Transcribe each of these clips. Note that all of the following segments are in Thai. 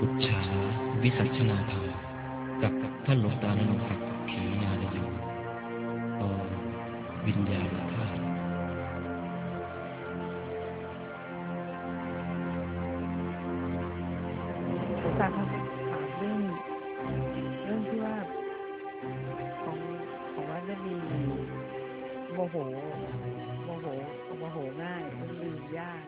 ปุจฉาวิสัชนาธรรมกับท่านหลวงตาณรงค์ศักดิ์ขีญาณโยตอนวิญญาณธาตุอาจารย์ครับถามเรื่องที่ว่าของว่าจะมีโมโหง่ายลืมยาก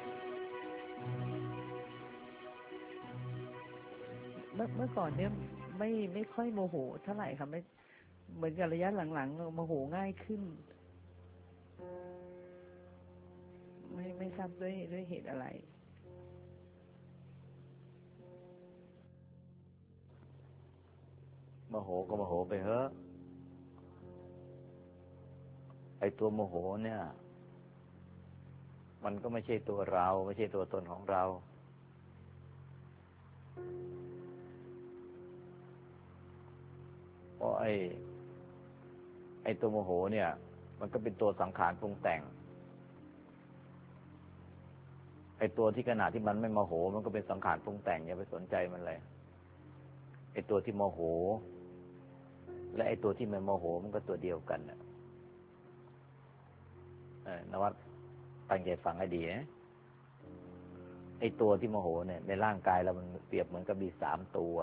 เมื่อก่อนเนี่ยไม่ค่อยโมโหเท่าไหร่ค่ะไม่เหมือนกับระยะหลังๆโมโหง่ายขึ้นไม่ทราบด้วยเหตุอะไรโมโหก็โมโหไปเถอะไอ้ตัวโมโหเนี่ยมันก็ไม่ใช่ตัวเราไม่ใช่ตัวตนของเราเพราะไอ้ตัวโมโหเนี่ยมันก็เป็นตัวสังขารปรุงแต่งไอ้ตัวที่ขณะที่มันไม่โมโหมันก็เป็นสังขารปรุงแต่งอย่าไปสนใจมันเลยไอ้ตัวที่โมโหและไอ้ตัวที่ไม่โมโหมันก็ตัวเดียวกันนะนวัดตั้งใจฟังให้ดีนะไอ้ตัวที่โมโหเนี่ยในร่างกายเรามันเปรียบเหมือนกับมี3 ตัว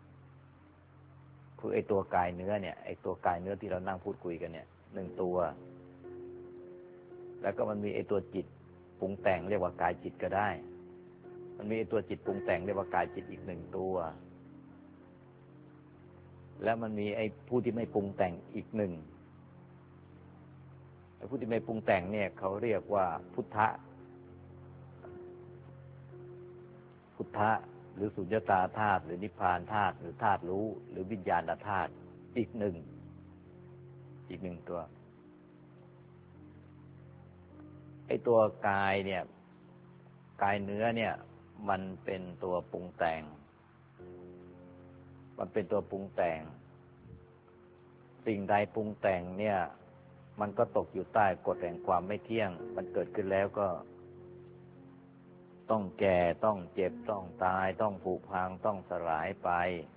คือไอ้ตัวกายเนื้อเนี่ยไอ้ตัวกายเนื้อที่เรานั่งพูดคุยกันเนี่ย1 ตัวแล้วก็มันมีไอ้ตัวจิตปรุงแต่งเรียกว่ากายจิตก็ได้มันมีไอ้ตัวจิตปรุงแต่งเรียกว่ากายจิตอีก1 ตัวแล้วมันมีไอ้ผู้ที่ไม่ปรุงแต่งอีก1ไอ้ผู้ที่ไม่ปรุงแต่งเนี่ยเขาเรียกว่าพุทธะหรือสุญญตาธาตุหรือนิพพานธาตุหรือธาตุรู้หรือวิญญาณธาตุอีกหนึ่งตัวไอ้ตัวกายเนี่ยกายเนื้อเนี่ยมันเป็นตัวปรุงแต่งสิ่งใดปรุงแต่งเนี่ยมันก็ตกอยู่ใต้กฎแห่งความไม่เที่ยงมันเกิดขึ้นแล้วก็ต้องแก่ต้องเจ็บต้องตายต้องผุพังต้องสลายไป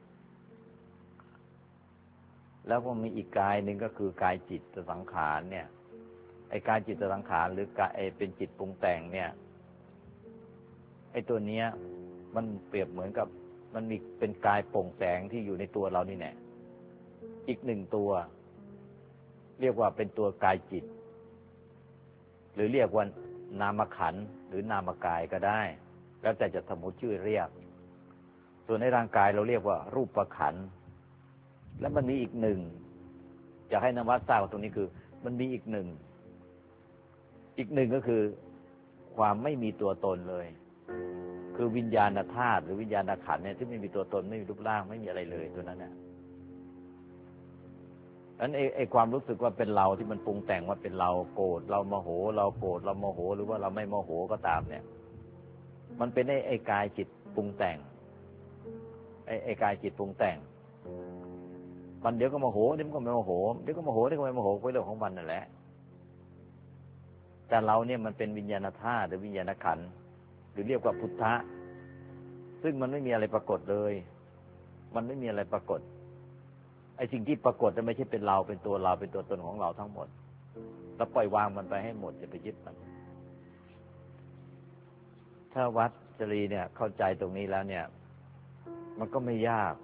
แล้วก็มีอีกกายหนึ่งก็คือกายจิตสังขารเนี่ยไอ้กายจิตสังขารหรือกายเป็นจิตปรุงแต่งเนี่ยไอ้ตัวเนี้ยมันเปรียบเหมือนกับมันมีเป็นกายโปร่งแสงที่อยู่ในตัวเรานี่แหละอีก1 ตัวเรียกว่าเป็นตัวกายจิตหรือเรียกว่านามขันธ์หรือนามกายก็ได้แล้วแต่จะสมมติชื่อเรียกส่วนในร่างกายเราเรียกว่ารูปขันธ์แล้วมันมีอีก1จะให้นวัดทราบตรงนี้คือมันมีอีกหนึ่งก็คือความไม่มีตัวตนเลยคือวิญญาณธาตุหรือวิญญาณขันธ์เนี่ยที่ไม่มีตัวตนไม่มีรูปร่างไม่มีอะไรเลยตัวนั้นน่ะนั้นไอ้ความรู้สึกว่าเป็นเราที่มันปรุงแต่งว่าเป็นเราโกรธเราโมโหเราโกรธเราโมโหหรือว่าเราไม่โมโหก็ตามเนี่ยมันเป็นไอ้กายจิตปรุงแต่งไอ้กายจิตปรุงแต่งมันเดี๋ยวก็โมโหเดี๋ยวก็ไม่โมโหเดี๋ยวก็โมโหเดี๋ยวก็ไม่โมโหเป็นเรื่องของมันนั่นแหละแต่เราเนี่ยมันเป็นวิญญาณธาตุหรือวิญญาณขันธ์หรือเรียกว่าพุทธะซึ่งมันไม่มีอะไรปรากฏเลยมันไม่มีอะไรปรากฏไอ้สิ่งที่ปรากฏมันไม่ใช่เป็นเราเป็นตัวเราเป็นตัวตนของเราทั้งหมดเราปล่อยวางมันไปให้หมดอย่าไปยึดมันถ้าวัดจรีเนี่ยเข้าใจตรงนี้แล้วเนี่ยมันก็ไม่ยาก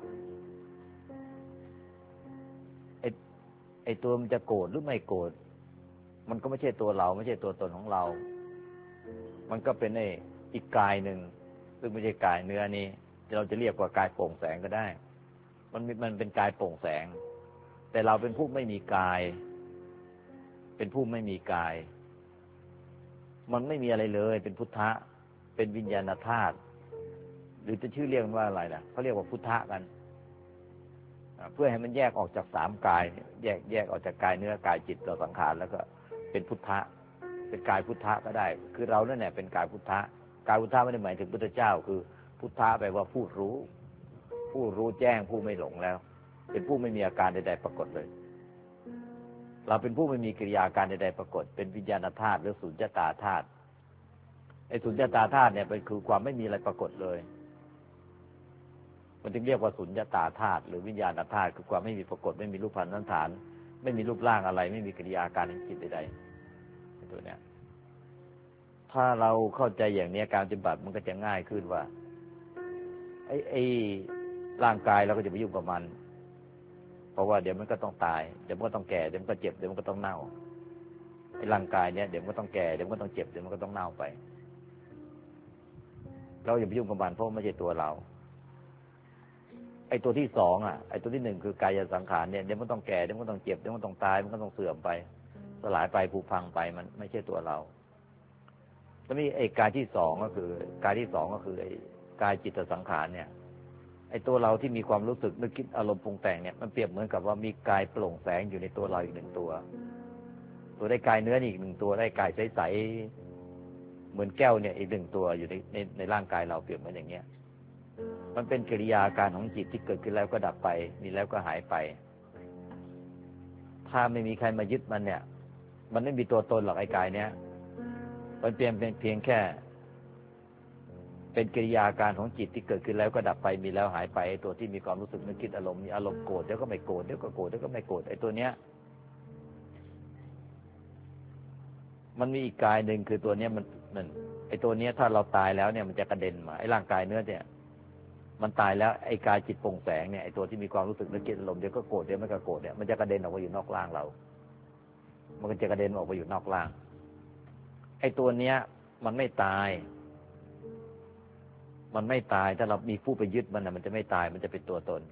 ไอ้ตัวมันจะโกรธหรือไม่โกรธมันก็ไม่ใช่ตัวเราไม่ใช่ตัวตนของเรามันก็เป็นอีกกายหนึ่งซึ่งไม่ใช่กายเนื้อนี้เราจะเรียกว่ากายโปร่งแสงก็ได้มันเป็นกายโปร่งแสงแต่เราเป็นผู้ไม่มีกายเป็นผู้ไม่มีกายมันไม่มีอะไรเลยเป็นพุทธะเป็นวิญญาณธาตุหรือจะชื่อเรียกว่าอะไรล่ะเขาเรียกว่าพุทธะกันเพื่อให้มันแยกออกจาก3 กายแยกออกจากกายเนื้อกายจิตต่อสังขารแล้วก็เป็นพุทธะเป็นกายพุทธะก็ได้คือเรานั่นแหละเป็นกายพุทธะกายพุทธะไม่ได้หมายถึงพุทธเจ้าคือพุทธะแปลว่าผู้รู้แจ้งผู้ไม่หลงแล้วเป็นผู้ไม่มีอาการใดๆปรากฏเลยเราเป็นผู้ไม่มีกิริยาการใดๆปรากฏเป็นวิญญาณธาตุหรือสุญญตาธาตุไอ้สุญญตาธาตุเนี่ยเป็นคือความไม่มีอะไรปรากฏเลยมันจึงเรียกว่าสุญญตาธาตุหรือวิญญาณธาตุคือความไม่มีปรากฏไม่มีรูปพันธ์สันฐานไม่มีรูปร่างอะไรไม่มีกิริยาการทางจิตใดๆตัวเนี้ยถ้าเราเข้าใจอย่างนี้การปฏิบัติมันก็จะง่ายขึ้นว่าไอ้ร่างกายเราก็จะไปยุ่งกับมันเพราะว่าเดี๋ยวมันก็ต้องตายเดี๋ยวมันก็ต้องแก่เดี๋ยวมันก็เจ็บเดี๋ยวมันก็ต้องเน่าไอ้ร่างกายเนี้ยเดี๋ยวมันก็ต้องแก่เดี๋ยวมันก็ต้องเจ็บเดี๋ยวมันก็ต้องเน่าไปเราอย่าไปยุ่งกับมันเพราะไม่ใช่ตัวเราไอ้ตัวที่สองไอ้ตัวที่หนึ่งคือกายสังขารเนี่ยเดี๋ยวมันต้องแก่เดี๋ยวมันต้องเจ็บเดี๋ยวมันต้องตายมันก็ต้องเสื่อมไปสลายไปผุพังไปมันไม่ใช่ตัวเราแล้วมีไอ้กายที่สองก็คือกายที่สองก็คือไอ้กายจิตสังขารเนี่ยไอ้ตัวเราที่มีความรู้สึกนึกคิดอารมณ์ปรุงแต่งเนี่ยมันเปรียบเหมือนกับว่ามีกายโปร่งแสงอยู่ในตัวเราอีกหนึ่งตัวได้กายเนื้ออีกหนึ่งตัวได้กายใสๆเหมือนแก้วเนี่ยอีกหนึ่งตัวอยู่ในร่างกายเราเปรียบเหมือนอย่างเงี้ยมันเป็นกิริยาการของจิตที่เกิดขึ้นแล้วก็ดับไปมีแล้วก็หายไปถ้าไม่มีใครมายึดมันเนี่ยมันไม่มีตัวตนหรอกไอ้กายเนี้ยมันเพียงแค่เป็นกิริยาการของจิตที่เกิดขึ้นแล้วก็ดับไปมีแล้วหายไปไอ้ตัวที่มีความรู้สึกนึกคิดอารมณ์มีอารมณ์โกรธเดี๋ยวก็ไม่โกรธเดี๋ยวก็โกรธเดี๋ยวก็ไม่โกรธไอ้ตัวเนี้ยมันมีอีกกายหนึ่งคือตัวเนี้ยมันไอ้ตัวเนี้ยถ้าเราตายแล้วเนี่ยมันจะกระเด็นมาไอ้ร่างกายเนื้อเนี่ยมันตายแล้วไอ้กายจิตโปร่งแสงเนี่ยไอ้ตัวที่มีความรู้สึกนึกคิดอารมณ์เดี๋ยวก็โกรธเดี๋ยวไม่ก็โกรธเนี่ยมันจะกระเด็นออกมาอยู่นอกร่างเรามันก็จะกระเด็นออกมาอยู่นอกร่างไอ้ตัวเนี้ยมันไม่ตายถ้าเรามีผู้ไปยึดมันมันจะไม่ตายมันจะเป็นตัวตน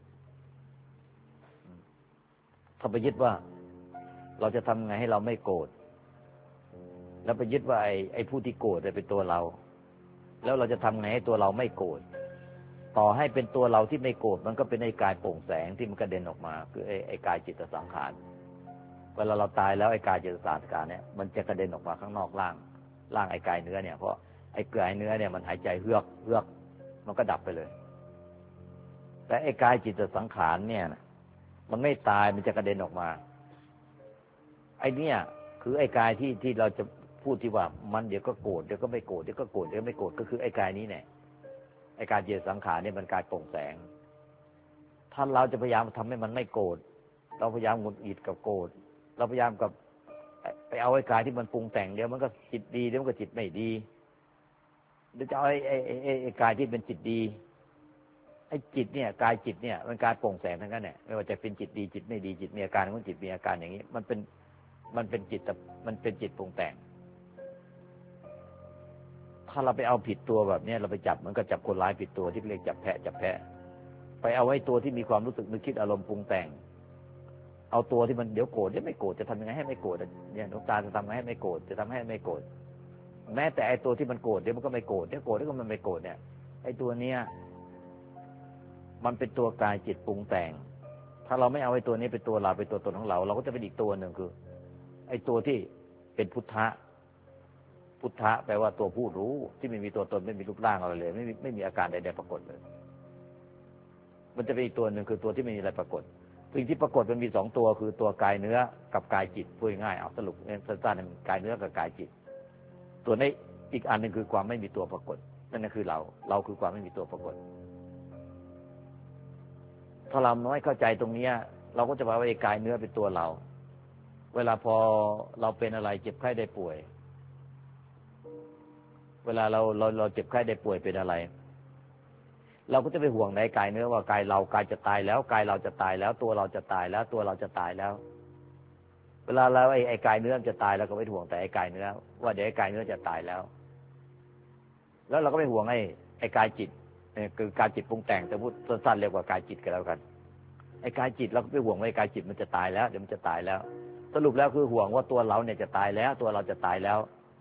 ถ้าไปยึดว่าเราจะทำไงให้เราไม่โกรธแล้วไปยึดว่าไอ้ผู้ที่โกรธเป็นตัวเราแล้วเราจะทำไงให้ตัวเราไม่โกรธต่อให้เป็นตัวเราที่ไม่โกรธมันก็เป็นไอ้กายโปร่งแสงที่มันกระเด็นออกมาคือไอ้กายจิตสังขารเวลาเราตายแล้วไอ้กายจิตสังขารเนี่ยมันจะกระเด็นออกมาข้างนอกร่างไอ้กายเนื้อเนี่ยเพราะไอ้กายเนื้อเนี่ยมันหายใจเฮือกมันก็ดับไปเลยแต่ไอ้กายจิตสังขารเนี่ยมันไม่ตายมันจะกระเด็นออกมาไอ้เนี่ยคือไอ้กายที่เราจะพูดที่ว่ามันเดี๋ยวก็โกรธเดี๋ยวก็ไม่โกรธเดี๋ยวก็โกรธเดี๋ยวไม่โกรธก็คือไอ้กายนี้เนี่ยไอ้กายจิตสังขารเนี่ยมันกายโปร่งแสงถ้าเราจะพยายามทำให้มันไม่โกรธเราพยายามหงุดหงิดกับโกรธเราพยายามกับไปเอาไอ้กายที่มันปรุงแต่งเดี๋ยวมันก็จิตดีเดี๋ยวมันก็จิตไม่ดีเดี๋ยวจะเอาไอ้กายที่เป็นจิตดีไอ้จิตเนี่ยกายจิตเนี่ยมันกายโปร่งแสงทั้งนั้นเนี่ยไม่ว่าจะเป็นจิตดีจิตไม่ดีจิตมีอาการของจิตมีอาการอย่างนี้มันเป็นจิตมันเป็นจิตปรุงแต่งถ้าเราไปเอาผิดตัวแบบนี้เราไปจับมันก็จับคนร้ายผิดตัวที่เรียกจับแพะไปเอาไว้ตัวที่มีความรู้สึกนึกคิดอารมณ์ปรุงแต่งเอาตัวที่มันเดี๋ยวโกรธเดี๋ยวไม่โกรธจะทำยังไงให้ไม่โกรธเนี่ยหลวงตาจะทำยังไงให้ไม่โกรธจะทำให้ไม่โกรธแม้แต่ไอ้ตัวที่มันโกรธเดี๋ยวมันก็ไม่โกรธเดี๋ยวโกรธแล้วก็มันไม่โกรธเนี่ยไอ้ตัวเนี้ยมันเป็นตัวกายจิตปรุงแต่งถ้าเราไม่เอาไอ้ตัวนี้เป็นตัวเราเป็นตัวตนของเราก็จะเป็นอีกตัวหนึ่งคือไอ้ตัวที่เป็นพุทธะแปลว่าตัวผู้รู้ที่ไม่มีตัวตนไม่มีรูปร่างอะไรเลยไม่มีอาการใดๆปรากฏเลยมันจะเป็นอีกตัวหนึ่งคือตัวที่ไม่มีอะไรปรากฏสิ่งที่ปรากฏมันมีสองตัวคือตัวกายเนื้อกับกายจิตพูดง่ายเอาสรุปสั้นๆกายเนื้อกับกายจิตตัวนี้อีกอันหนึ่งคือความไม่มีตัวปรากฏนั่นคือเราคือความไม่มีตัวปรากฏถ้าเราน้อยเข้าใจตรงนี้เราก็จะว่าไอ้กายเนื้อเป็นตัวเราเวลาพอเราเป็นอะไรเจ็บไข้ได้ป่วยเวลาเราเจ็บไข้ได้ป่วยเป็นอะไรเราก็จะไปห่วงในกายเนื้อว่ากายเรากายจะตายแล้วกายเราจะตายแล้วตัวเราจะตายแล้วตัวเราจะตายแล้วเวลาเราไอ้กายเนื้อจะตายเราก็ไม่ห่วงแต่ไอ้กายเนื้อว่าเดี๋ยวไอ้กายเนื้อจะตายแล้วเราก็ไม่ห่วงไอ้กายจิตคือกายจิตปรุงแต่งแต่พูดสั้นๆเรียกว่ากายจิตก็แล้วกันไอ้กายจิตเราก็ไม่ห่วงว่าไอ้กายจิตมันจะตายแล้วเดี๋ยวมันจะตายแล้วสรุปแล้วคือห่วงว่าตัวเราเนี่ยจะตายแล้วตัวเราจะตายแล้ว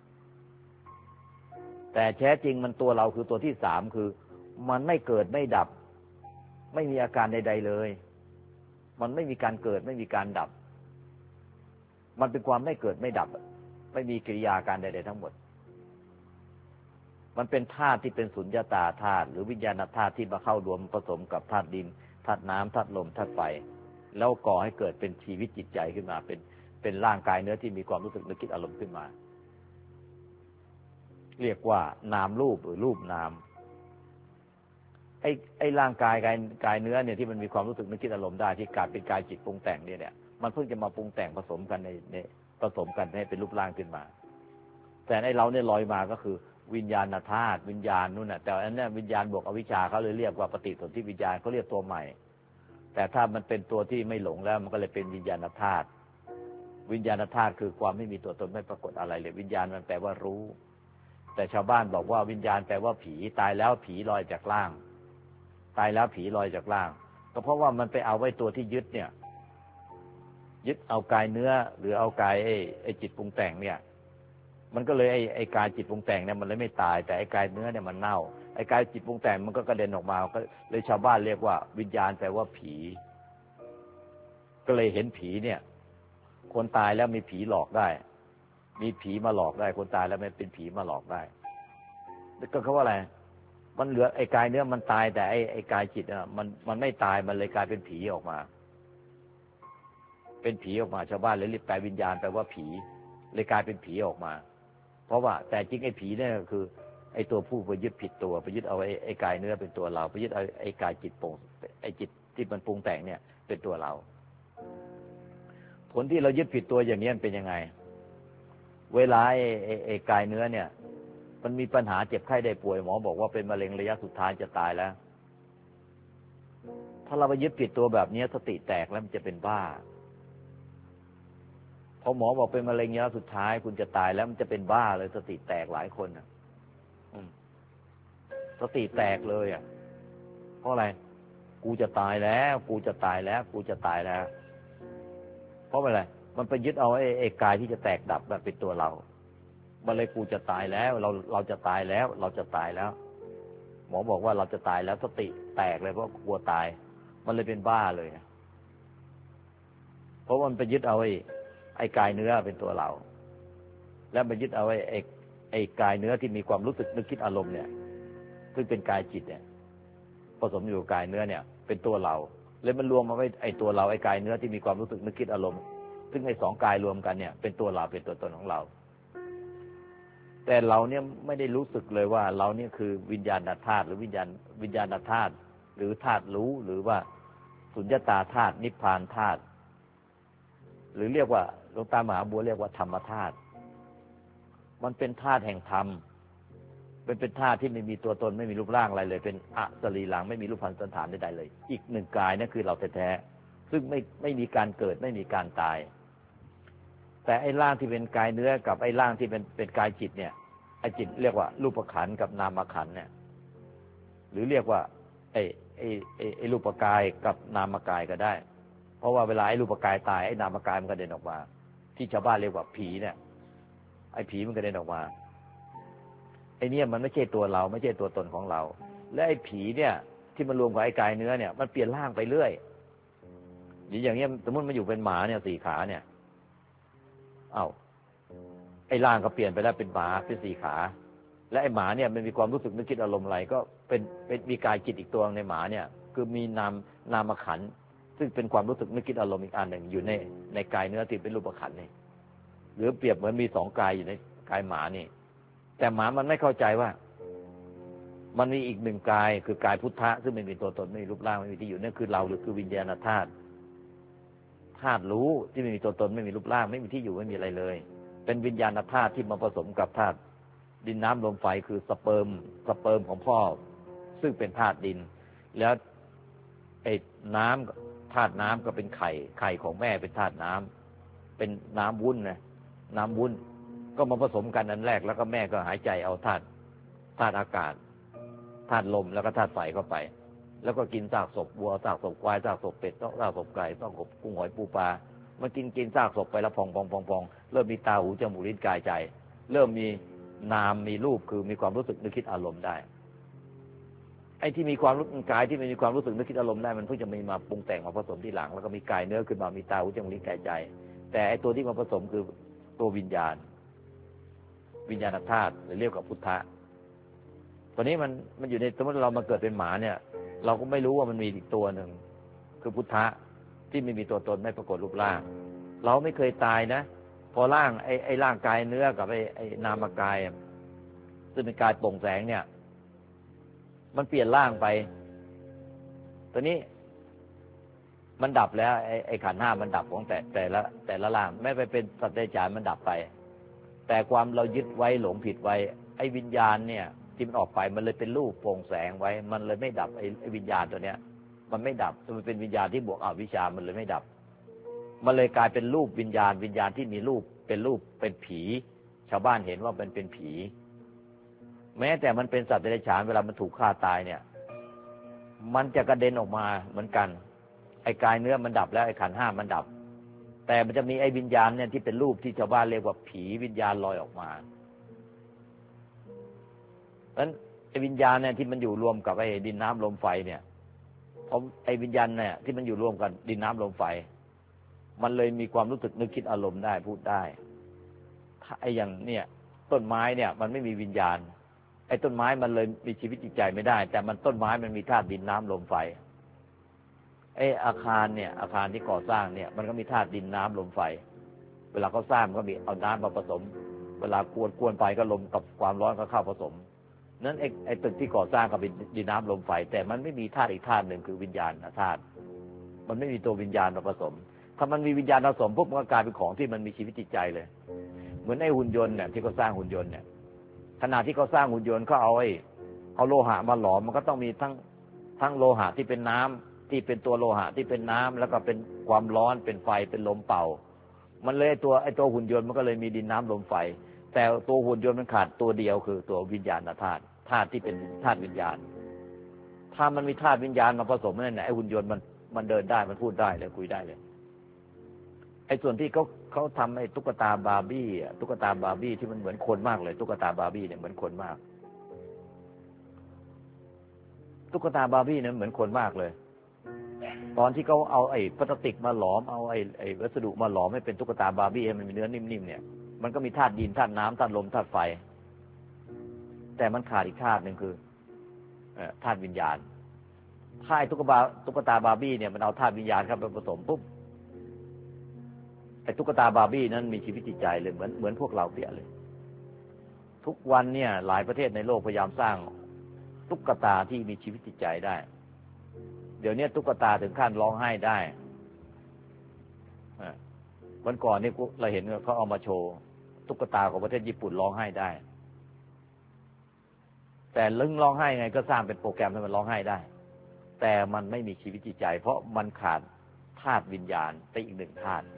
แต่แท้จริงมันตัวเราคือตัวที่สามคือมันไม่เกิดไม่ดับไม่มีอาการใดๆเลยมันไม่มีการเกิดไม่มีการดับมันเป็นความไม่เกิดไม่ดับไม่มีกิริยาการใดๆทั้งหมดมันเป็นธาตุที่เป็นสุญญตาธาตุหรือวิญญาณธาตุที่มาเข้ารวมผสมกับธาตุดินธาตุน้ำธาตุลมธาตุไฟแล้วก่อให้เกิดเป็นชีวิตจิตใจขึ้นมาเป็นร่างกายเนื้อที่มีความรู้สึกนึกคิดอารมณ์ขึ้นมาเรียกว่านามรูปหรือรูปนามไไอ้ร่างกายเนื้อเนี่ยที่มันมีความรู้สึกนึกคิดอารมณ์ได้ที่กลายเป็นกายจิตปรุงแต่งเนี่ยมันเพิ่งจะมาปรุงแต่งผสมกันในผสมกันให้เป็นรูปร่างขึ้นมาแต่ไอ้เราเนี่ยลอยมาก็คือวิญญาณธาตุวิญญาณนู่นน่ะแต่อันนี้วิญญาณบวกอวิชชาเขาเลยเรียกว่าปฏิสนธิวิญญาณเขาเรียกตัวใหม่แต่ถ้ามันเป็นตัวที่ไม่หลงแล้วมันก็เลยเป็นวิญญาณธาตุวิญญาณธาตุคือความไม่มีตัวตนไม่ปรากฏอะไรเลยวิญญาณมันแปลว่ารู้แต่ชาวบ้านบอกว่าวิญญาณแปลว่าผีตายแล้วผีลอยจากร่างตายแล้วผีลอยจากร่างก็เพราะว่ามันไปเอาไว้ตัวที่ยึดเนี่ยยึดเอากายเนื้อหรือเอากายไอ้จิตปรุงแต่งเนี่ยมันก็เลยไอ้กายจิตปรุงแต่งเนี่ยมันเลยไม่ตายแต่ไอ้กายเนื้อเนี่ยมันเน่าไอ้กายจิตปรุงแต่งมันก็กระเด็นออกมาก็เลยชาวบ้านเรียกว่าวิญญาณแปลว่าผีก็เลยเห็นผีเนี่ยคนตายแล้วมีผีหลอกได้มีผีมาหลอกได้คนตายแล้วมันเป็นผีมาหลอกได้ก็เขาว่าอะไรมันเหลือไอ้กายเนื้อมันตายแต่ไอ้กายจิตมันไม่ตายมันเลยกลายเป็นผีออกมาเป็นผีออกมาชาวบ้านเลยเรียกแปลวิญญาณแปลว่าผีเลยกลายเป็นผีออกมาเพราะว่าแต่จริงไอ้ผีเนี่ยก็คือไอ้ตัวผู้ไปยึดผิดตัวไปยึดเอาไอ้กายเนื้อเป็นตัวเราไปยึดเอาไอ้กายจิตปรุงไอ้จิตที่มันปรุงแต่งเนี่ยเป็นตัวเราผลที่เรายึดผิดตัวอย่างนี้มันเป็นยังไงเวลาไอ้กายเนื้อเนี่ยมันมีปัญหาเจ็บไข้ได้ป่วยหมอบอกว่าเป็นมะเร็งระยะสุดท้ายจะตายแล้วถ้าเราไปยึดผิดตัวแบบนี้สติแตกแล้วมันจะเป็นบ้าพอหมอบอกเป็นมะเร็งระยะสุดท้ายคุณจะตายแล้วมันจะเป็นบ้าเลยสติแตกหลายคนสติแตกเลยเพราะอะไรกูจะตายแล้วกูจะตายแล้วกูจะตายแล้วเพราะอะไรมันไปยึดเอาไอ้กายที่จะแตกดับแบบเป็นตัวเรามันเลยกูจะตายแล้วเราจะตายแล้วเราจะตายแล้วหมอบอกว่าเราจะตายแล้วสติแตกเลยเพราะกลัวตายมันเลยเป็นบ้าเลยเพราะมันไปยึดเอาไอ้กายเนื้อเป็นตัวเราแล้วมันยึดเอาไอ้กายเนื้อที่มีความรู้สึกนึกคิดอารมณ์เนี่ยซึ่งเป็นกายจิตเนี่ยผสมอยู่กับกายเนื้อเนี่ยเป็นตัวเราเลยมันรวมมาไว้ไอ้ตัวเราไอ้กายเนื้อที่มีความรู้สึกนึกคิดอารมณ์ซึ่งไอ้สองกายรวมกันเนี่ยเป็นตัวเราเป็นตัวตนของเราแต่เราเนี่ยไม่ได้รู้สึกเลยว่าเราเนี่ยคือวิญญาณธาตุหรือวิญญาณธาตุหรือธาตุรู้หรือว่าสุญญตาธาตุนิพพานธาตุหรือเรียกว่าหลวงตามหาบัวเรียกว่าธรรมธาตุมันเป็นธาตุแห่งธรรมเป็นธาตุที่ไม่มีตัวตนไม่มีรูปร่างอะไรเลยเป็นอสรีรังไม่มีรูปพรรณสันฐานใดๆเลยอีกหนึ่งกายนั่นคือเราแท้ๆซึ่งไม่มีการเกิดไม่มีการตายแต่ไอ้ร่างที่เป็นกายเนื้อกับไอ้ร่างที่เป็นกายจิตเนี่ยไอ้จิตเรียกว่ารูปขันธ์กับนามขันธ์เนี่ยหรือเรียกว่าไอ้รูปกายกับนามกายก็ได้เพราะว่าเวลาไอ้รูปกายตายไอ้นามกายมันกระเด็นออกมาที่ชาวบ้านเรียกว่าผีเนี่ยไอ้ผีมันกระเด็นออกมาไอ้เนี่ยมันไม่ใช่ตัวเราไม่ใช่ตัวตนของเราและไอ้ผีเนี่ยที่มันรวมกับไอ้กายเนื้อเนี่ยมันเปลี่ยนร่างไปเรื่อยอย่างเงี้ยสมมติมันอยู่เป็นหมาเนี่ยสี่ขาเนี่ยไอ้ร่างก็เปลี่ยนไปแล้วเป็นหมาเป็นสี่ขาและไอ้หมาเนี่ยมันมีความรู้สึกนึกคิดอารมณ์อะไรก็เป็นมีกายจิตอีกตัวในหมาเนี่ยคือมีนามขันธ์ซึ่งเป็นความรู้สึกนึกคิดอารมณ์อีกอันหนึ่งอยู่ในกายเนื้อที่เป็นรูปขันธ์นี่หรือเปรียบเหมือนมีสองกายอยู่ในกายหมานี่แต่หมามันไม่เข้าใจว่ามันมีอีกหนึ่งกายคือกายพุทธะซึ่งไม่มีตัวตนไม่มีรูปร่างไม่มีที่อยู่นั่นคือเราหรือคือวิญญาณธาตุธาตุรู้ที่ไม่มีตัวตนไม่มีรูปร่างไม่มีที่อยู่ไม่มีอะไรเลยเป็นวิญญาณธาตุที่มาผสมกับธาตุดินน้ำลมไฟคือสเปิร์มของพ่อซึ่งเป็นธาตุดินแล้วไอ้น้ำธาตุน้ำก็เป็นไข่ของแม่เป็นธาตุน้ำเป็นน้ำวุ้นนะน้ำวุ้นก็มาผสมกันอันแรกแล้วก็แม่ก็หายใจเอาธาตุอากาศธาตุลมแล้วก็ธาตุไฟเข้าไปแล้วก็กินซากศพวัวซากศพควายซากศพเป็ดซากศพไก่ซากศพกุ้งหอยปูปลามันกินซากศพไปแล้วพองเริ่มมีตาหูจมูกลิ้นกายใจเริ่มมีนามมีรูปคือมีความรู้สึกนึกคิดอารมณ์ได้ไอ้ที่มีความรู้กายที่ไม่มีความรู้สึกนึกคิดอารมณ์ได้มันเพิ่งจะมีมาปรุงแต่งมาผสมที่หลังแล้วก็มีกายเนื้อขึ้นมามีตาหูจมูกลิ้นกายใจแต่ไอ้ตัวที่มาผสมคือตัววิญญาณธาตุหรือเรียกว่าพุทธะตอนนี้มันอยู่ในสมมติเรามาเกิดเป็นหมาเนี่ยเราก็ไม่รู้ว่ามันมีอีกตัวหนึ่งคือพุทธะที่ไม่มีตัวตนไม่ปรากฏรูปร่างเราไม่เคยตายนะพอร่างไอ้ร่างกายเนื้อกับไอ้นามกายซึ่งเป็นกายโปร่งแสงเนี่ยมันเปลี่ยนร่างไปตัวนี้มันดับแล้วไอ้ขันธ์ห้ามันดับของแต่ละร่างไม่ไปเป็นสัตว์เดรัจฉานมันดับไปแต่ความเรายึดไว้หลงผิดไว้ไอ้วิญญาณเนี่ยที่มันออกไปมันเลยเป็นรูปโปร่งแสงไว้มันเลยไม่ดับไอ้วิญญาณตัวเนี้ยมันไม่ดับมันเป็นวิญญาณที่บวกอวิชชามันเลยไม่ดับมันเลยกลายเป็นรูปวิญญาณที่มีรูปเป็นผีชาวบ้านเห็นว่ามันเป็นผีแม้แต่มันเป็นสัตว์เดรัจฉานเวลามันถูกฆ่าตายเนี่ยมันจะกระเด็นออกมาเหมือนกันไอ้กายเนื้อมันดับแล้วไอ้ขันธ์ห้ามันดับแต่มันจะมีไอ้วิญญาณเนี่ยที่เป็นรูปที่ชาวบ้านเรียกว่าผีวิญญาณลอยออกมาเพราะฉะนั้นไอ้วิญญาณเนี่ยที่มันอยู่รวมกับไอ้ดินน้ำลมไฟเนี่ยพอไอ้วิญญาณเนี่ยที่มันอยู่รวมกันดินน้ำลมไฟมันเลยมีความรู้สึกนึกคิดอารมณ์ได้พูดได้ไอ้อย่างเนี่ยต้นไม้เนี่ยมันไม่มีวิญญาณไอ้ต้นไม้มันเลยมีชีวิตจิตใจไม่ได้แต่มันต้นไม้มันมีธาตุดินน้ำลมไฟไอ้อาคารเนี่ยอาคารที่ก่อสร้างเนี่ยมันก็มีธาตุดินน้ำลมไฟเวลาเขาสร้างมันก็มีเอาน้ำมาผสมเวลากวนไปก็ลมกับความร้อนก็เข้าผสมนั้นไอ้ตึกที่ก่อสร้างก็เป็นดินน้ำลมไฟแต่มันไม่มีธาตุอีกธาตุหนึ่งคือวิญญาณธาตุมันไม่มีตัววิญญาณมาผสมถ้ามันมีวิญญาณผสมปุ๊บมันก็กลายเป็นของที่มันมีชีวิตจิตใจเลยเหมือนไอ้หุ่นยนต์เนี่ยที่เขาสร้างหุ่นยนต์เนี่ยขณะที่เขาสร้างหุ่นยนต์เขาเอาโลหะมาหลอมมันก็ต้องมีทั้งโลหะที่เป็นน้ำที่เป็นตัวโลหะที่เป็นน้ำแล้วก็เป็นความร้อนเป็นไฟเป็นลมเป่ามันเลยไอ้ตัวหุ่นยนต์มันก็เลยมีดินน้ำลมไฟแต่ตัวหุ่นยนต์มันขาดตัวเดียวคือตัววิญญาณธาตุที่เป็นธาตุวิญญาณถ้ามันมีธาตุวิญญาณมาผสมนั่นแหละไอ้หุ่นยนต์มันเดินได้มันพูดได้เลยคุยได้เลยไอ้ส่วนที่เขาทำไอ้ตุ๊กตาบาร์บี้ที่มันเหมือนคนมากเลยตุ๊กตาบาร์บี้เนี่ยเหมือนคนมากตุ๊กตาบาร์บี้เนี่ยเหมือนคนมากเลยตอนที่เขาเอาไอ้พลาสติกมาหลอมเอาไอ้วัสดุมาหลอมให้เป็นตุ๊กตาบาร์บี้ให้มันมีเนื้อนิ่มๆเนี่ยมันก็มีธาตุดินธาตุน้ำธาตุลมธาตุไฟแต่มันขาดอีกธาตุหนึ่งคือธาตุวิญญาณถ้าไอ้ตุ๊กตาบาร์บี้เนี่ยมันเอาธาตุวิญญาณเข้าไปผสมปุ๊บไอ้ตุ๊กตาบาร์บี้นั้นมีชีวิตจิตใจเลยเหมือนพวกเราเปรียบเลยทุกวันเนี่ยหลายประเทศในโลกพยายามสร้างตุ๊กตาที่มีชีวิตจิตใจได้เดี๋ยวนี้ตุ๊กตาถึงขั้นร้องไห้ได้วันก่อนนี่เราเห็นเขาเอามาโชว์ตุ๊กตาของประเทศญี่ปุ่นร้องไห้ได้แต่ลึงร้องไห้ไงก็สร้างเป็นโปรแกรมให้มันร้องไห้ได้แต่มันไม่มีชีวิตจิตใจเพราะมันขาดธาตุวิญญาณไปอีกหนึ่งธาตุ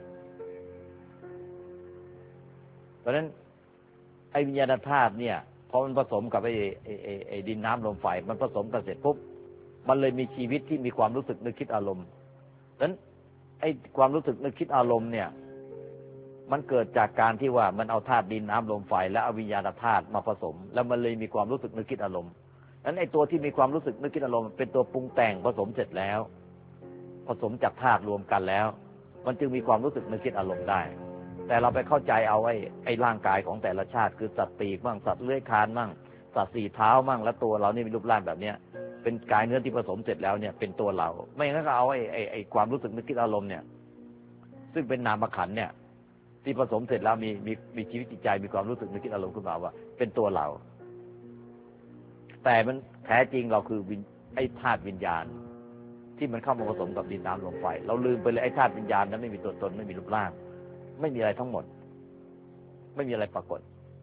เพราะฉะนั้นไอ้วิญญาณธาตุเนี่ยพอมันผสมกับไอ้ดินน้ำลมไฟมันผสมกันเสร็จปุ๊บมันเลยมีชีวิตที่มีความรู้สึกนึกคิดอารมณ์ดังนั้นไอ้ความรู้สึกนึกคิดอารมณ์เนี่ยมันเกิดจากการที่ว่ามันเอาธาตุดินน้ำลมไฟและเอาวิญญาณธาตุมาผสมแล้วมันเลยมีความรู้สึกนึกคิดอารมณ์นั้นไอ้ตัวที่มีความรู้สึกนึกคิดอารมณ์เป็นตัวปรุงแต่งผสมเสร็จแล้วผสมจากธาตุรวมกันแล้วมันจึงมีความรู้สึกนึกคิดอารมณ์ได้แต่เราไปเข้าใจเอาไอ้ร่างกายของแต่ละชาติคือสัตว์ปีกบ้างสัตว์เลื้อยคลานบ้างสัตว์สี่เท้าบ้างแล้วตัวเรานี่มีรูปร่างแบบเนี้ยเป็นกายเนื้อที่ผสมเสร็จแล้วเนี่ยเป็นตัวเราไม่งั้นก็เอาไอ้ความรู้สึกนึกคิดอารมณ์เนี่ยซึ่งเป็นนามขันธ์เนี่ยที่ผสมเสร็จแล้วมีชีวิตจิตใจมีความรู้สึกนึกคิดอารมณ์ขึ้นมาว่าเป็นตัวเราแต่มันแท้จริงเราคือไอ้ธาตุวิญญาณที่มันเข้ามาผสมกับดินน้ำลมไฟเราลืมไปเลยไอ้ธาตุวิญญาณนั้นไม่มีตัวตนไม่มีรูปร่างไม่มีอะไรทั้งหมดไม่มีอะไรปรากฏ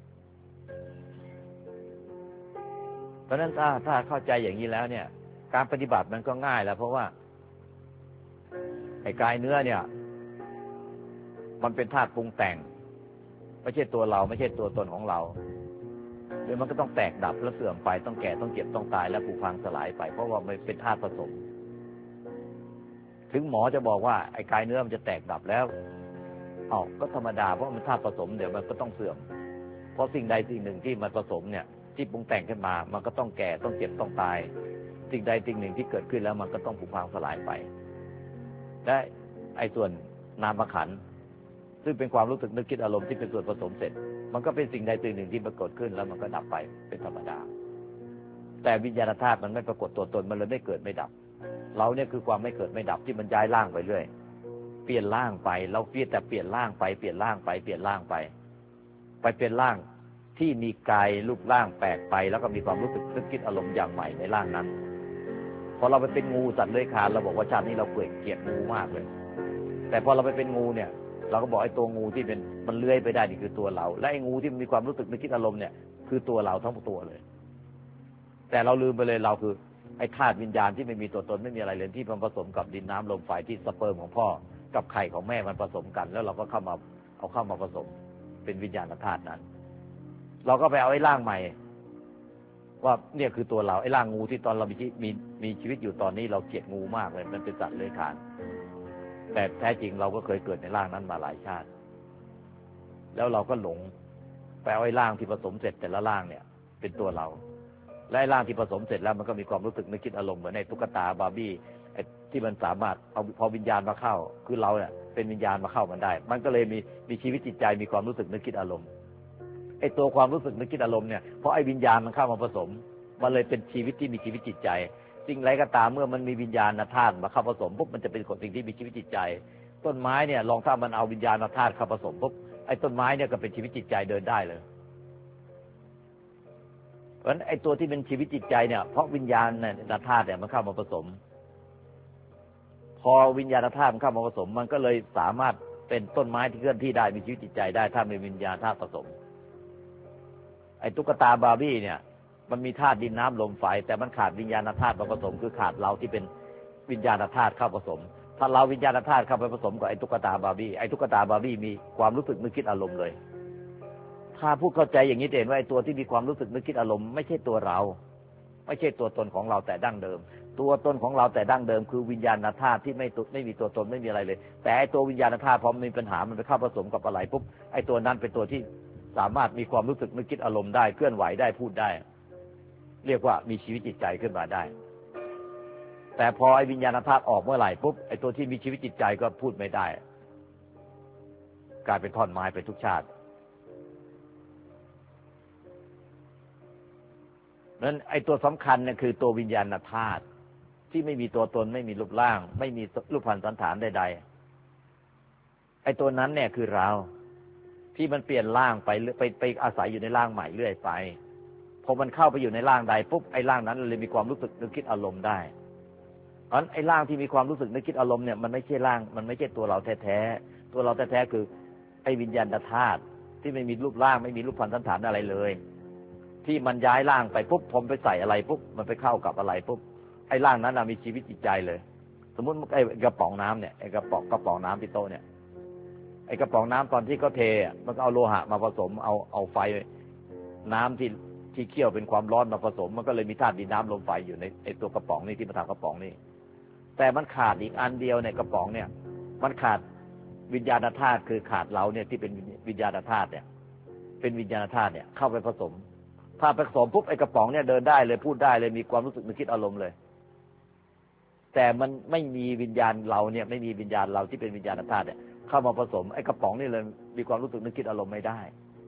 เพราะฉะนั้นถ้าเข้าใจอย่างนี้แล้วเนี่ยการปฏิบัติมันก็ง่ายแล้วเพราะว่าไอ้กายเนื้อเนี่ยมันเป็นธาตุปรุงแต่งไม่ใช่ตัวเราไม่ใช่ตัวตนของเราเดี๋ยวมันก็ต้องแตกดับแล้วเสื่อมไปต้องแก่ต้องเจ็บต้องตายแล้วผุพังสลายไปเพราะว่ามันเป็นธาตุผสมถึงหมอจะบอกว่าไอ้กายเนื้อมันจะแตกดับแล้วก็ธรรมดาเพราะมันธาตุผสมเดี๋ยวมันก็ต้องเสื่อมเพราะสิ่งใดสิ่งหนึ่งที่มันผสมเนี่ยที่ปรุงแต่งขึ้นมามันก็ต้องแก่ต้องเจ็บต้องตายสิ่งใดสิ่งหนึ่งที่เกิดขึ้นแล้วมันก็ต้องผุพังสลายไปและไอ้ส่วนนามขันธ์ซึ่งเป็นความรู้สึกนึกคิดอารมณ์ที่เป็นส่วนผสมเสร็จมันก็เป็นสิ่งใดสิ่งหนึ่งที่ปรากฏขึ้นแล้วมันก็ดับไปเป็นธรรมดาแต่วิญญาณธาตุมันไม่ปรากฏตัวตนมันเลยไม่เกิดไม่ดับเราเนี่ยคือความไม่เกิดไม่ดับที่มันย้ายร่างไปเรื่อยเปลี่ยนร่างไปเราเปลี่ยนแต่เปลี่ยนร่างไปเปลี่ยนร่างไปเปลี่ยนร่างไปเป็นร่างที่มีกายรูปร่างแปลกไปแล้วก็มีความรู้สึกนึกคิดอารมณ์อย่างใหม่ในร่างนั้นพอเราไปเป็นงูสัตว์เลื้อยคลานเราบอกว่าชาตินี้เราเกลียดงูมากเลยแต่พอเราไปเป็นงูเนี่ยเราก็บอกไอ้ตัวงูที่เป็นมันเลื้อยไปได้นี่คือตัวเราและไอ้งูที่มีความรู้สึกนึกคิดอารมณ์เนี่ยคือตัวเราทั้งตัวเลยแต่เราลืมไปเลยเราคือไอ้ธาตุวิญญาณที่ไม่มีตัวตนไม่มีอะไรเลยที่มันผสมกับดินน้ำลมไฟที่สเปิร์มของพ่อกับไข่ของแม่มันผสมกันแล้วเราก็เข้ามาผสมเป็นวิญญาณธาตุนั้นเราก็ไปเอาไอ้ร่างใหม่ว่าเนี่ยคือตัวเราไอ้ร่างงูที่ตอนเรามีชีวิตอยู่ตอนนี้เราเกลียดงูมากเลยมันเป็นสัตว์เลื้อยคลานแต่แท้จริงเราก็เคยเกิดในร่างนั้นมาหลายชาติแล้วเราก็หลงไปเอาไอ้ร่างที่ผสมเสร็จแต่ละร่างเนี่ยเป็นตัวเราและไอ้ร่างที่ผสมเสร็จแล้วมันก็มีความรู้สึกนึกคิดอารมณ์เหมือนในตุ๊กตาบาร์บี้ไอ้ที่มันสามารถเอาพอวิญญาณมาเข้าคือเราเนี่ยเป็นวิญญาณมาเข้ามันได้มันก็เลยมีชีวิตจิตใจมีความรู้สึกนึกคิดอารมณ์ไอ้ตัวความรู้สึกนึกคิดอารมณ์เนี่ยเพราะไอ้วิญญาณมันเข้ามาผสมมันเลยเป็นชีวิตที่มีชีวิตจิตใจสิ่งไรก็ตามเมื่อมันมีวิญญาณธาตุมาเข้าผสมปุ๊บมันจะเป็นสิ่งที่มีชีวิตจิตใจต้นไม้เนี่ยลองถ้ามันเอาวิญญาณธาตุเข้าผสมปุ๊บไอ้ต้นไม้เนี่ยก็เป็นชีวิตจิตใจเดินได้เลยเพราะฉะนั้นไอ้ตัวที่เป็นชีวิตจิตใจเนี่ยเพราะวิญญาณธาตุเนี่ยมันเข้ามาผสมพอวิญญาณธาตุมันเข้ามาผสมมันก็เลยสามารถเป็นต้นไม้ที่เคลื่อนที่ได้มีชีวิตจิตใจได้ถ้ามีวิญญาณธาตุผสมไอ้ตุ๊กตาบาร์บี้เนี่ยมันมีธาตุดินน้ำลมไฟแต่มันขาดวิญญาณธาตุมาผสมคือขาดเราที่เป็นวิญญาณธาตุเข้าผสมถ้าเราวิญญาณธาตุเข้าไปผสมกับไอ้ตุ๊กตาบาร์บี้ไอ้ตุ๊กตาบาร์บี้มีความรู้สึกนึกคิดอารมณ์เลยถ้าผู้เข้าใจอย่างนี้จะเห็นว่าไอ้ตัวที่มีความรู้สึกนึกคิดอารมณ์ไม่ใช่ตัวเราไม่ใช่ตัวตนของเราแต่ดั้งเดิมตัวตนของเราแต่ดั้งเดิมคือวิญญาณธาตุที่ไม่มีตัวตนไม่มีอะไรเลยแต่ไอ้ตัววิญญาณธาตุพอมีปัญหามันไปเข้าผสมกับอะไรปุ๊บไอ้ตัวนั้นเป็นตัวที่สามารถมีความรู้สึกนึกคิดอารมณ์ได้เคลื่อนไหวได้พูดได้เรียกว่ามีชีวิตจิตใจขึ้นมาได้แต่พอไอ้วิญญาณธาตุออกเมื่อไหร่ปุ๊บไอ้ตัวที่มีชีวิตจิตใจก็พูดไม่ได้กลายเป็นท่อนไม้ไปทุกชาตินั้นไอ้ตัวสำคัญเนี่ยคือตัววิญญาณธาตุที่ไม่มีตัวตนไม่มีรูปร่างไม่มีรูปพรรณสันฐานใดๆไอ้ตัวนั้นเนี่ยคือเราที่มันเปลี่ยนร่างไปอาศัยอยู่ในร่างใหม่เรื่อยไปพอมันเข้าไปอยู่ในร่างใดปุ๊บไอ้ร่างนั้นเลยมีความรู้สึกนึกคิดอารมณ์ได้เพราะไอ้ร่างที่มีความรู้สึกนึกคิดอารมณ์เนี่ยมันไม่ใช่ร่างมันไม่ใช่ตัวเราแท้ๆตัวเราแท้ๆคือไอ้วิญญาณธาตุที่ไม่มีรูปร่างไม่มีรูปพรรณสันฐานอะไรเลยที่มันย้ายร่างไปปุ๊บผมไปใส่อะไรปุ๊บมันไปเข้ากับอะไรปุ๊บไอ้ร่างนั้นมีชีวิตจิตใจเลยสมมุติไอ้กระป๋องน้ำเนี่ยไอ้กระป๋องน้ำที่โต๊ะเนี่ยไอ้กระป๋องน้ำตอนที่เขาเทมันก็เอาโลหะมาผสมเอาไฟน้ำที่เคี่ยวเป็นความร้อนมาผสมมันก็เลยมีธาตุดินน้ำลมไฟอยู่ในไอ้ตัวกระป๋องนี่ที่มาทำกระป๋องนี่แต่มันขาดอีกอันเดียวในกระป๋องเนี่ยมันขาดวิญญาณธาตุคือขาดเราเนี่ยที่เป็นวิญญาณธาตุเนี่ยเป็นวิญญาณธาตุเนี่ยเข้าไปผสมถ้าผสมปุ๊บไอ้กระป๋องเนี่ยเดินได้เลยพูดได้เลยมีความรู้สึกนึกคิดอารมณ์เลยแต่มันไม่มีวิญญาณเราเนี่ยไม่มีวิญญาณเราที่เป็นวิญญาณธาตุเนี่ยเข้ามาผสมไอ้กระป๋องนี่เลยมีความรู้สึกนึกคิดอารมณ์ไม่ได้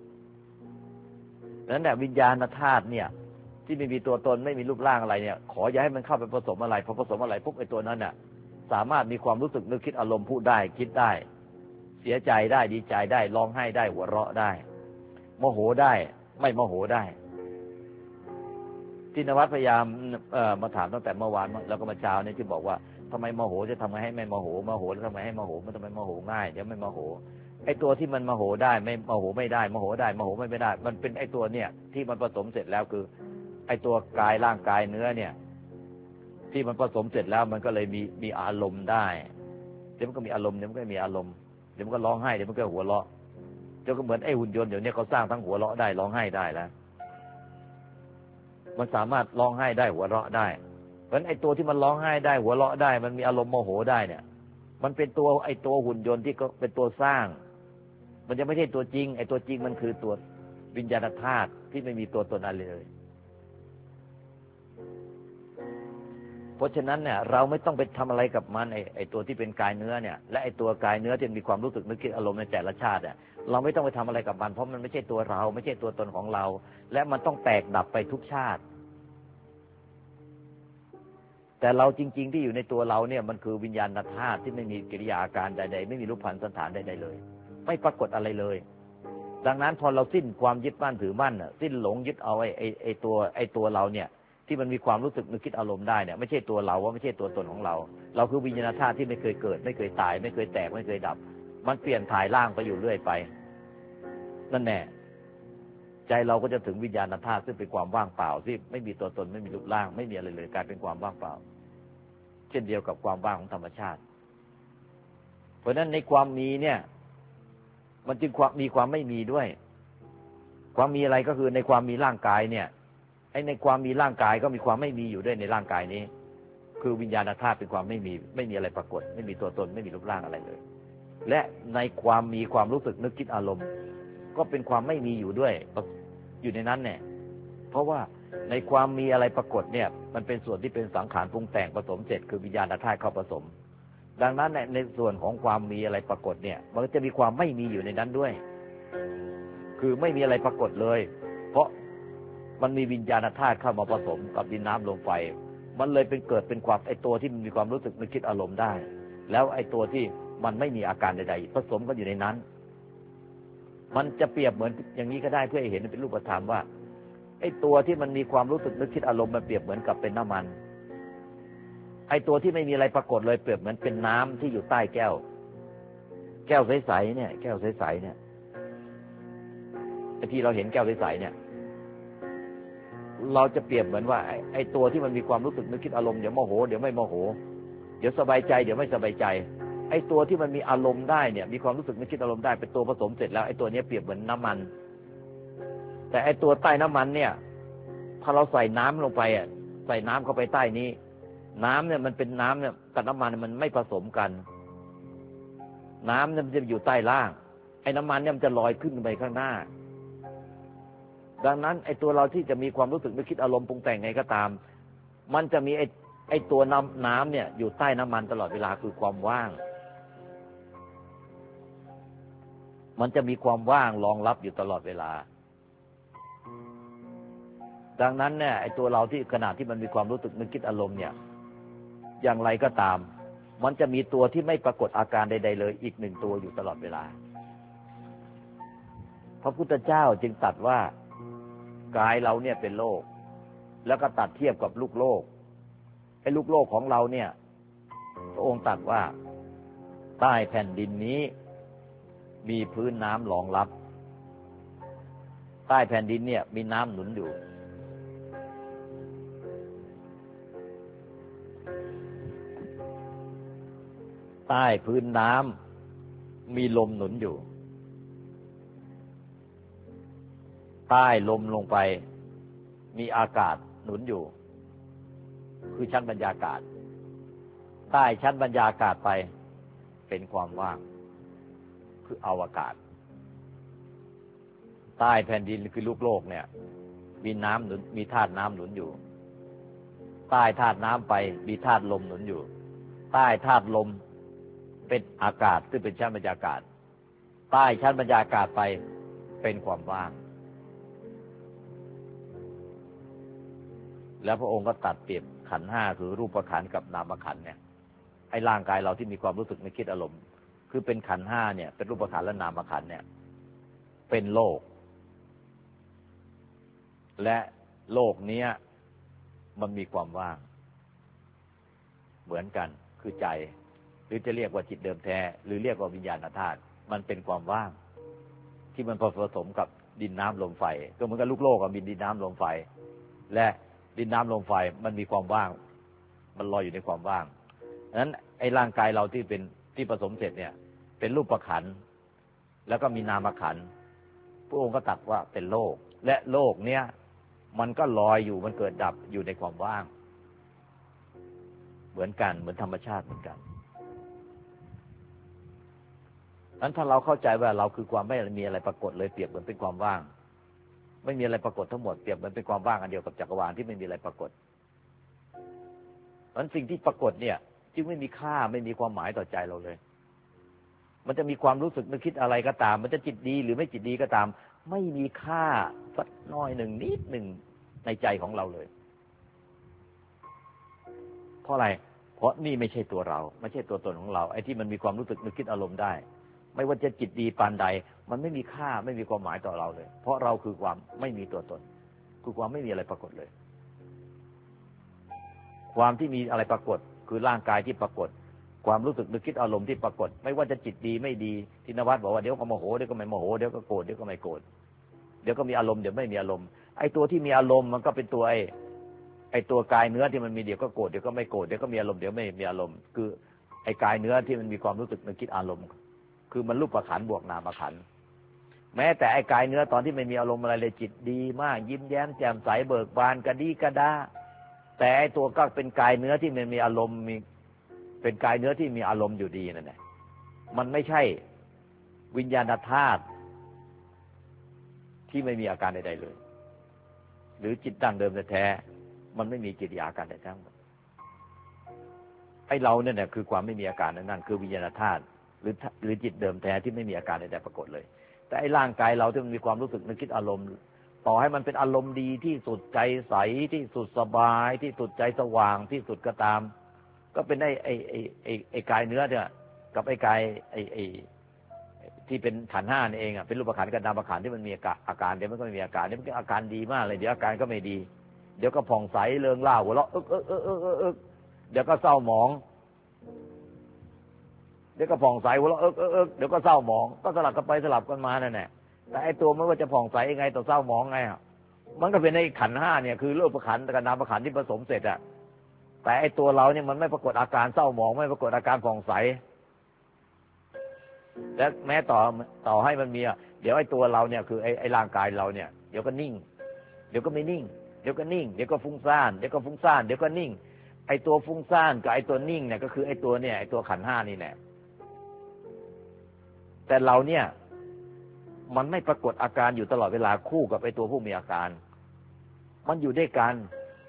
ดังนั้นวิญญาณธาตุเนี่ยที่ไม่มีตัวตนไม่มีรูปร่างอะไรเนี่ยขออย่าให้มันเข้าไปผสมอะไรพอผสมอะไรปุ๊บไอ้ตัวนั้นน่ะสามารถมีความรู้สึกนึกคิดอารมณ์พูดได้คิดได้เสียใจได้ดีใจได้ร้องไห้ได้หัวเราะได้โมโหได้ไม่โมโหได้ที่นวัดพยายามมาถามตั้งแต่เมื่อวานแล้วก็มาเช้าเนี่ยที่บอกว่าทำไมโมโหจะทำไงให้ไม่โมโหโมโหแล้วทำไงให้โมโหมันทำไมโมโหง่ายเดี๋ยวไม่โมโหไอ้ตัวที่มันโมโหได้ไม่โมโหไม่ได้โมโหได้โมโหไม่ได้มันเป็นไอ้ตัวเนี่ยที่มันผสมเสร็จแล้วคือไอ้ตัวกายร่างกายเนื้อเนี่ยที่มันผสมเสร็จแล้วมันก็เลยมีอารมณ์ได้เดี๋ยวมันก็มีอารมณ์เดี๋ยวมันก็มีอารมณ์เดี๋ยวมันก็ร้องไห้เดี๋ยวมันก็หัวเราะเดี๋ยวก็เหมือนไอ้หุ่นยนต์เดี๋ยวนี้เขาสร้างทั้งหัวเราะได้ร้องไห้ได้แล้วมันสามารถร้องไห้ได้หัวเราะได้เพราะฉะนั้นไอ้ตัวที่มันร้องไห้ได้หัวเราะได้มันมีอารมณ์โมโหได้เนี่ยมันเป็นตัวไอ้ตัวหุ่นยนต์ที่ก็เป็นตัวสร้างมันจะไม่ใช่ตัวจริงไอ้ตัวจริงมันคือตัววิญญาณธาตุที่ไม่มีตัวตนอะไรเลยเพราะฉะนั้นเนี่ยเราไม่ต้องไปทำอะไรกับมันไอ้ตัวที่เป็นกายเนื้อเนี่ยและไอ้ตัวกายเนื้อที่มีความรู้สึกนึกคิดอารมณ์ในแต่ละชาติเนี่ยเราไม่ต้องไปทำอะไรกับมันเพราะมันไม่ใช่ตัวเราไม่ใช่ตัวตนของเราและมันต้องแตกดับไปทุกชาติแต่เราจริงๆที่อยู่ในตัวเราเนี่ยมันคือวิญญาณธาตุที่ไม่มีกิริยาอาการใดๆไม่มีรูปพรรณสันฐานใดๆเลยไม่ปรากฏอะไรเลยดังนั้นพอเราสิ้นความยึดมั่นถือมั่นสิ้นหลงยึดเอาไอ้ตัวเราเนี่ยที่มันมีความรู้สึกนึกคิดอารมณ์ได้เนี่ยไม่ใช่ตัวเราว่าไม่ใช่ตัวตนของเราเราคือวิญญาณธาตุที่ไม่เคยเกิดไม่เคยตายไม่เคยแตกไม่เคยดับมันเปลี่ยนถ่ายร่างไปอยู่เรื่อยไปนั่นแน่ใจเราก็จะถึงวิญญาณธาตุซึ่งเป็นความว่างเปล่าที่ไม่มีตัวตนไม่มีรูปร่างไม่มีอะไรเลยกลายเป็นความว่างเปล่าเช่นเดียวกับความว่างของธรรมชาติเพราะฉะนั้นในความมีเนี่ยมันจึงมีความไม่มีด้วยความมีอะไรก็คือในความมีร่างกายเนี่ยในความมีร่างกายก็มีความไม่มีอยู่ด้วยในร่างกายนี้คือวิญญาณธาตุเป็นความไม่มีอะไรปรากฏไม่มีตัวตนไม่มีรูปร่างอะไรเลยและในความมีความรู้สึกนึกคิดอารมณ์ก็เป็นความไม่มีอยู่ด้วยอยู่ในนั้นเนี่ยเพราะว่าในความมีอะไรปรากฏเนี่ยมันเป็นส่วนที่เป็นสังขารปรุงแต่งผสมเสร็จคือวิญญาณธาตุเข้าผสมดังนั้นในส่วนของความมีอะไรปรากฏเนี่ยมันก็จะมีความไม่มีอยู่ในนั้นด้วยคือไม่มีอะไรปรากฏเลยเพราะมันมีวิญญาณธาตุเข้ามาผสมกับดินน้ำลมไฟมันเลยเป็นเกิดเป็นความไอตัวที่มันมีความรู้สึกนึกคิดอารมณ์ได้แล้วไอตัวที่มันไม่มีอาการใดๆผสมกันอยู่ในนั้นมันจะเปรียบเหมือนอย่างนี้ก็ได้เพื่อให้เห็นเป็นรูปธรรมว่าไอตัวที่มันมีความรู้สึกนึกคิดอารมณ์มันเปรียบเหมือนกับเป็นน้ำมันไอตัวที่ไม่มีอะไรปรากฏเลยเปรียบเหมือนเป็นน้ำที่อยู่ใต้แก้วใสๆเนี่ยแก้วใสๆเนี่ยไอที่เราเห็นแก้วใสๆเนี่ยเราจะเปรียบเหมือนว่าไอ้ตัวที่มันมีความรู้สึกนึกคิดอารมณ์เดี๋ยวโมโหเดี๋ยวไม่โมโหเดี๋ยวสบายใจเดี๋ยวไม่สบายใจไอ้ตัวที่มันมีอารมณ์ได้เนี่ยมีความรู้สึกนึกคิดอารมณ์ได้เป็นตัวผสมเสร็จแล้วไอ้ตัวนี้เปรียบเหมือนน้ำมันแต่ไอ้ตัวใต้น้ำมันเนี่ยถ้าเราใส่น้ำลงไปอ่ะใส่น้ำเข้าไปใต้นี้น้ำเนี่ยมันเป็นน้ำเนี่ยกับน้ำมันมันไม่ผสมกันน้ำเนี่ยมันจะอยู่ใต้ล่างไอ้น้ำมันเนี่ยมันจะลอยขึ้นไปข้างหน้าดังนั้นไอ้ตัวเราที่จะมีความรู้สึกนึกคิดอารมณ์ปรุงแต่งไงก็ตามมันจะมีไอ้ตัวน้ำเนี่ยอยู่ใต้น้ำมันตลอดเวลาคือความว่างมันจะมีความว่างรองรับอยู่ตลอดเวลาดังนั้นเนี่ยไอ้ตัวเราที่ขณะที่มันมีความรู้สึกนึกคิดอารมณ์เนี่ยอย่างไรก็ตามมันจะมีตัวที่ไม่ปรากฏอาการใดๆเลยอีกหนึ่งตัวอยู่ตลอดเวลาพระพุทธเจ้าจึงตรัสว่ากายเราเนี่ยเป็นโลกแล้วก็ตัดเทียบกับลูกโลกไอ้ลูกโลกของเราเนี่ยพระองค์ตรัสว่าใต้แผ่นดินนี้มีพื้นน้ำรองรับใต้แผ่นดินเนี่ยมีน้ำหนุนอยู่ใต้พื้นน้ำมีลมหนุนอยู่ใต้ลมลงไปมีอากาศหนุนอยู่คือชั้นบรรยากาศใต้ชั้นบรรยากาศไปเป็นความว่างคืออวกาศใต้แผ่นดินคือลูกโลกเนี่ยมีน้ำหนุนมีธาตุน้ำหนุนอยู่ใต้ธาตุน้ำไปมีธาตุลมหนุนอยู่ใต้ธาตุลมเป็นอากาศซึ่งเป็นชั้นบรรยากาศใต้ชั้นบรรยากาศไปเป็นความว่างแล้วพระองค์ก็ตัดเปรียบขันธ์ห้าคือรูปขันธ์กับนามขันธ์เนี่ยไอ้ร่างกายเราที่มีความรู้สึกนึกคิดอารมณ์คือเป็นขันธ์ห้าเนี่ยเป็นรูปขันธ์และนามขันธ์เนี่ยเป็นโลกและโลกนี้มันมีความว่างเหมือนกันคือใจหรือจะเรียกว่าจิตเดิมแท้หรือเรียกว่าวิญญาณธาตุมันเป็นความว่างที่มันผสมกับดินน้ำลมไฟก็เหมือนกับลูกโลกกับดินน้ำลมไฟและดินน้ำลมไฟมันมีความว่างมันลอยอยู่ในความว่างนั้นไอ้ร่างกายเราที่เป็นที่ผสมเสร็จเนี่ยเป็นรูปขันธ์แล้วก็มีนามขันธ์พระองค์ก็ตรัสว่าเป็นโลกและโลกเนี้ยมันก็ลอยอยู่มันเกิดดับอยู่ในความว่างเหมือนกันเหมือนธรรมชาติเหมือนกันนั้นถ้าเราเข้าใจว่าเราคือความไม่มีอะไรปรากฏเลยเปรียบเหมือนเป็นความว่างไม่มีอะไรปรากฏทั้งหมดเปรียบเหมือนเป็นความว่างอันเดียวกับจักรวาลที่ไม่มีอะไรปรากฏนั้นสิ่งที่ปรากฏเนี่ยจึงไม่มีค่าไม่มีความหมายต่อใจเราเลยมันจะมีความรู้สึกนึกคิดอะไรก็ตามมันจะจิตดีหรือไม่จิตดีก็ตามไม่มีค่าสักน้อยหนึ่งนิดหนึ่งในใจของเราเลยเพราะอะไรเพราะนี่ไม่ใช่ตัวเราไม่ใช่ตัวตนของเราไอ้ที่มันมีความรู้สึกนึกคิดอารมณ์ได้ไม่ว่าจะจิตดีปานใดมันไม่มีค่าไม่มีความหมายต่อเราเลยเพราะเราคือความไม่มีตัวตนคือความไม่มีอะไรปรากฏเลยความที่มีอะไรปรากฏคือร่างกายที่ปรากฏความรู้สึกนึกคิดอารมณ์ที่ปรากฏไม่ว่าจะจิตดีไม่ดีที่นวัดบอกว่าเดี๋ยวก็โมโหเดี๋ยวก็ไม่โมโหเดี๋ยวก็โกรธเดี๋ยวก็ไม่โกรธเดี๋ยวก็มีอารมณ์เดี๋ยวไม่มีอารมณ์ไอ้ตัวที่มีอารมณ์มันก็เป็นตัวไอ้ตัวกายเนื้อที่มันมีเดี๋ยวก็โกรธเดี๋ยวก็ไม่โกรธเดี๋ยวก็มีอารมณ์เดี๋ยวไม่มีอารมณ์คือไอ้กายเนื้อที่มันมีความรู้สึกนึกคิดอารมณ์คือมันรูปขันธ์บวกนามขันธ์แม้แต่ไอ้กายเนื้อตอนที่ไม่มีอารมณ์อะไรเลยจิตดีมากยิ้มแย้มแจ่มใสเบิกบานกระดี้กระด้าแต่ไอ้ตัวก็เป็นกายเนื้อที่มันมีอารมณ์เป็นกายเนื้อที่มีอารมณ์อยู่ดีนั่นแหละมันไม่ใช่วิญญาณธาตุที่ไม่มีอาการใดๆเลยหรือจิตดั้งเดิมแท้ๆมันไม่มีกิริยาอาการใดทั้งหมดไอ้เราเนี่ยคือความไม่มีอาการนั่นคือวิญญาณธาตุหรือจิตเดิมแท้ที่ไม่มีอาการใดๆปรากฏเลยแต่ไอ้ร่างกายเราที่มันมีความรู้สึกนึกคิดอารมณ์ต่อให้มันเป็นอารมณ์ดีที่สุดใจใสที่สุดสบายที่สุดใจสว่างที่สุดก็ตามก็เป็นไอ้กายเนื้อเนี่ยกับไอ้กายไอ้ที่เป็นขันธ์ห้านี่เองอ่ะเป็นรูปขันธ์กับนามขันธ์ที่มันมีอาการเดี๋ยวมันก็ไม่มีอาการเดี๋ยวมันก็อาการดีมากเลยเดี๋ยวอาการก็ไม่ดีเดี๋ยวก็ผ่องใสเริงร่าหัวเราะเดี๋ยวก็เศร้าหมองเดี๋ยวก็ผ่องใสหัวเราะเดี๋ยวก็เศร้าหมองก็สลับกันไปสลับกันมานั่นแหละแต่ไอ้ตัวไม่ว่าจะผ่องใสยังไงต่อเศร้าหมองไงอ่ะมันก็เป็นไอ้ขันธ์ห้าเนี่ยคือรูปขันธ์กับนามขันธ์ที่ผสมเสร็จอ่ะแต่ไอ้ตัวเราเนี่ยมันไม่ปรากฏอาการเศร้าหมองไม่ปรากฏอาการผ่องใสและแม้ต่อให้มันมีเดี๋ยวไอ้ตัวเราเนี่ยคือไอ้ร่างกายเราเนี่ยเดี๋ยวก็นิ่งเดี๋ยวก็ไม่นิ่งเดี๋ยวก็นิ่งเดี๋ยวก็ฟุ้งซ่านเดี๋ยวก็ฟุ้งซ่านเดี๋ยวก็นิ่งไอ้ตัวฟุ้งซ่านกับไอ้ตัวนิ่งเนี่ยก็คือไอ้ตัวเนี่ยไอ้ตัวขันธ์ห้านี่แหละแต่เราเนี่ยมันไม่ปรากฏอาการอยู่ตลอดเวลาคู่กับไอ้ตัวผู้มีอาการมันอยู่ด้วยกัน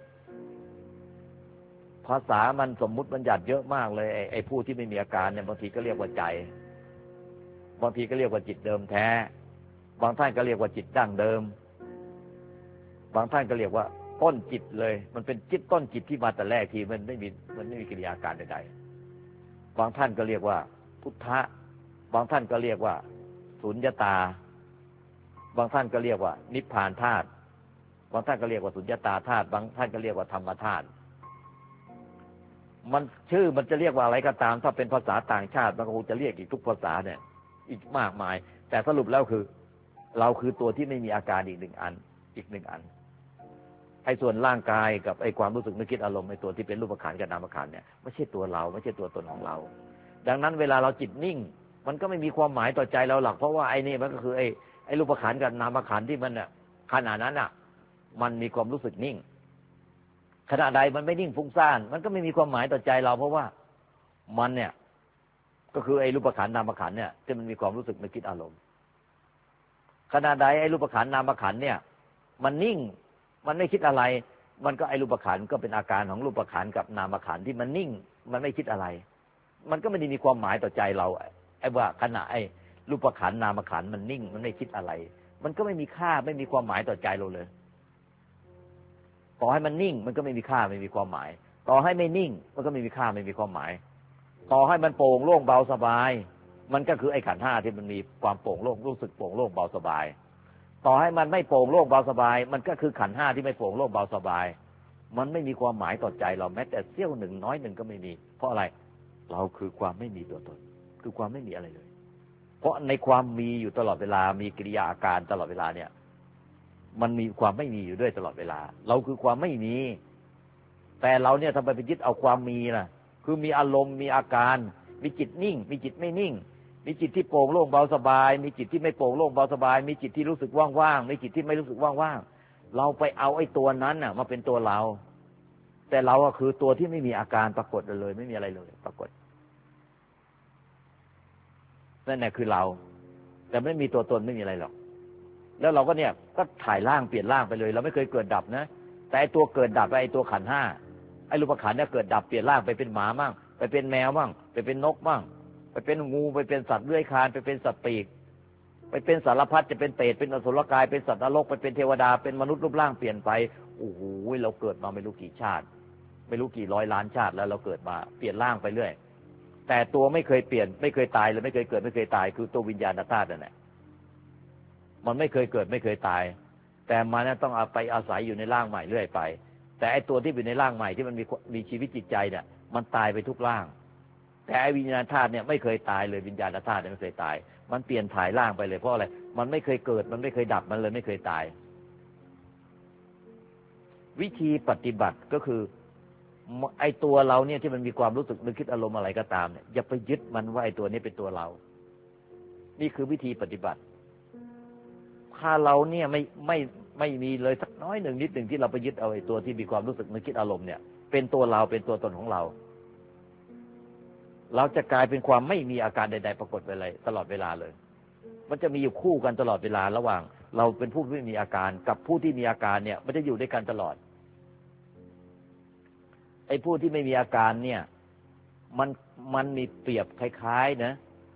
ภาษามันสมมุติบัญญัติเยอะมากเลยไอ้ผู้ที่ไม่มีอาการเนี่ยบางทีก็เรียกว่าใจบางทีก็เรียกว่าจิตเดิมแท้บางท่านก็เรียกว่าจิตดั้งเดิมบางท่านก็เรียกว่าต้นจิตเลยมันเป็นจิตต้นจิตที่มาแต่แรกทีมันไม่มีกิริยาการใดๆบางท่านก็เรียกว่าพุทธะบางท่านก็เรียกว่าสุญญตาบางท่านก็เรียกว่านิพพานธาตุบางท่านก็เรียกว่าสุญญตาธาตุบางท่านก็เรียกว่าธรรมธาตุมันชื่อมันจะเรียกว่าอะไรก็ตามถ้าเป็นภาษาต่างชาติมันก็คงจะเรียกอีกทุกภาษาเนี่ยอีกมากมายแต่สรุปแล้วคือเราคือตัวที่ไม่มีอาการอีกหนึ่งอันไอ้ส่วนร่างกายกับไอ้ความรู้สึกนึกคิดอารมณ์ไอ้ตัวที่เป็นรูปขันธ์กับนามขันธ์เนี่ยไม่ใช่ตัวเราไม่ใช่ตัวตนของเราดังนั้นเวลาเราจิตนิ่งมันก็ไม่มีความหมายต่อใจเราหรอกเพราะว่าไอ้นี่มันก็คือไอ้รูปขันธ์กับนามขันธ์ที่มันน่ะขณะนั้นน่ะมันมีความรู้สึกนิ่งขณะใดมันไม่นิ่งฟุ้งซ่านมันก็ไม่มีความหมายต่อใจเราเพราะว่ามันเนี่ยก็คือไอ้รูปขันธ์นามขันธ์เนี่ยที่มันมีความรู้สึกนึกคิดอารมณ์ขณะใดไอ้รูปขันธ์นามขันธ์เนี่ยมันนิ่งมันไม่คิดอะไรมันก็ไอ้รูปขันธ์ก็เป็นอาการของรูปขันธ์กับนามขันธ์ที่มันนิ่งมันไม่คิดอะไรมันก็ไม่ได้มีความหมายต่อใจเราไอ้ว่าขณะไอ้รูปขันธ์นามขันธ์มันนิ่งมันไม่คิดอะไรมันก็ไม่มีค่าไม่มีความหมายต่อใจเราเลยต่อให้มันนิ่งมันก็ไม่มีค่าไม่มีความหมายต่อให้ไม่นิ่งมันก็ไม่มีค่าไม่มีความหมายต่อให้มันโปร่งโล่งเบาสบายมันก็คือไอ้ขันธ์ห้าที่มันมีความโปร่งโล่งรู้สึกโปร่งโล่งเบาสบายต่อให้มันไม่โปร่งโล่งเบาสบายมันก็คือขันธ์ห้าที่ไม่โปร่งโล่งเบาสบายมันไม่มีความหมายต่อใจเราแม้แต่เสี้ยวหนึ่งน้อยหนึ่งก็ไม่มีเพราะอะไรเราคือความไม่มีตัวตนคือความไม่มีอะไรเลยเพราะในความมีอยู่ตลอดเวลามีกิริยาอาการตลอดเวลาเนี่ยมันมีความไม่มีอยู่ด้วยตลอดเวลาเราคือความไม่มีแต่เราเนี่ยทำไมไปยึดเอาความมีล่ะคือมีอารมณ์มีอาการมีจิตนิ่งมีจิตไม่นิ่งมีจิตที่โปร่งโล่งเบาสบายมีจิตที่ไม่โปร่งโล่งเบาสบายมีจิตที่รู้สึกว่างๆมีจิตที่ไม่รู้สึกว่างๆเราไปเอาไอ้ตัวนั้นน่ะมาเป็นตัวเราแต่เราก็คือตัวที่ไม่มีอาการปรากฏเลยไม่มีอะไรเลยปรากฏนั่นแหละคือเราแต่ไม่มีตัวตนไม่มีอะไรหรอกแล้วเราก็เนี่ยก็ถ่ายร่างเปลี่ยนร่างไปเลยเราไม่เคยเกิดดับนะแต่ไอ้ตัวเกิดดับไอ้ตัวขันธ์ห้าไอ้รูปขันธ์เนี่ยเกิดดับเปลี่ยนร่างไปเป็นหมามั่งไปเป็นแมวมั่งไปเป็นนกมั่งไปเป็นงูไปเป็นสัตว์เลื้อยคลานไปเป็นสัตว์ปีกไปเป็นสารพัดจะเป็นเปรตเป็นอสุรกายเป็นสัตว์นรกไปเป็นเทวดาเป็นมนุษย์รูปร่างเปลี่ยนไปโอ้โหเราเกิดมาไม่รู้กี่ชาติไม่รู้กี่ร้อยล้านชาติแล้วเราเกิดมาเปลี่ยนร่างไปเรื่อยแต่ตัวไม่เคยเปลี่ยนไม่เคยตายเลยไม่เคยเกิดไม่เคยตายคือตัววิญญาณธาตุนั่นแหละมันไม่เคยเกิดไม่เคยตายแต่มันต้องเอาไปอาศัยอยู่ในร่างใหม่เรื่อยไปแต่ไอ้ตัวที่อยู่ในร่างใหม่ที่มันมีชีวิตจิตใจเนี่ยมันตายไปทุกร่างแต่ไอ้วิญญาณธาตุเนี่ยไม่เคยตายเลยวิญญาณธาตุเนี่ยไม่เคยตายมันเปลี่ยนถ่ายร่างไปเลยเพราะอะไรมันไม่เคยเกิดมันไม่เคยดับมันเลยไม่เคยตายวิธีปฏิบัติก็คือไอ้ตัวเราเนี่ยที่มันมีความรู้สึกนึกคิดอารมณ์อะไรก็ตามเนี่ยอย่าไปยึดมันว่าไอ้ตัวนี้เป็นตัวเรานี่คือวิธีปฏิบัติถ้าเราเนี่ยไม่มีเลยสักน้อยหนึ่งนิดหนึ่งที่เราไปยึดเอาไอ้ตัวที่มีความรู้สึกนึกคิดอารมณ์เนี่ยเป็นตัวเราเป็นตัวตนของเราเราจะกลายเป็นความไม่มีอาการใดๆปรากฏไปเลยตลอดเวลาเลยมันจะมีอยู่คู่กันตลอดเวลาระหว่างเราเป็นผู้ไม่มีอาการกับผู้ที่มีอาการเนี่ยมันจะอยู่ด้วยกันตลอดไอ้ผู้ที่ไม่มีอาการเนี่ยมันมีเปรียบคล้ายๆนะ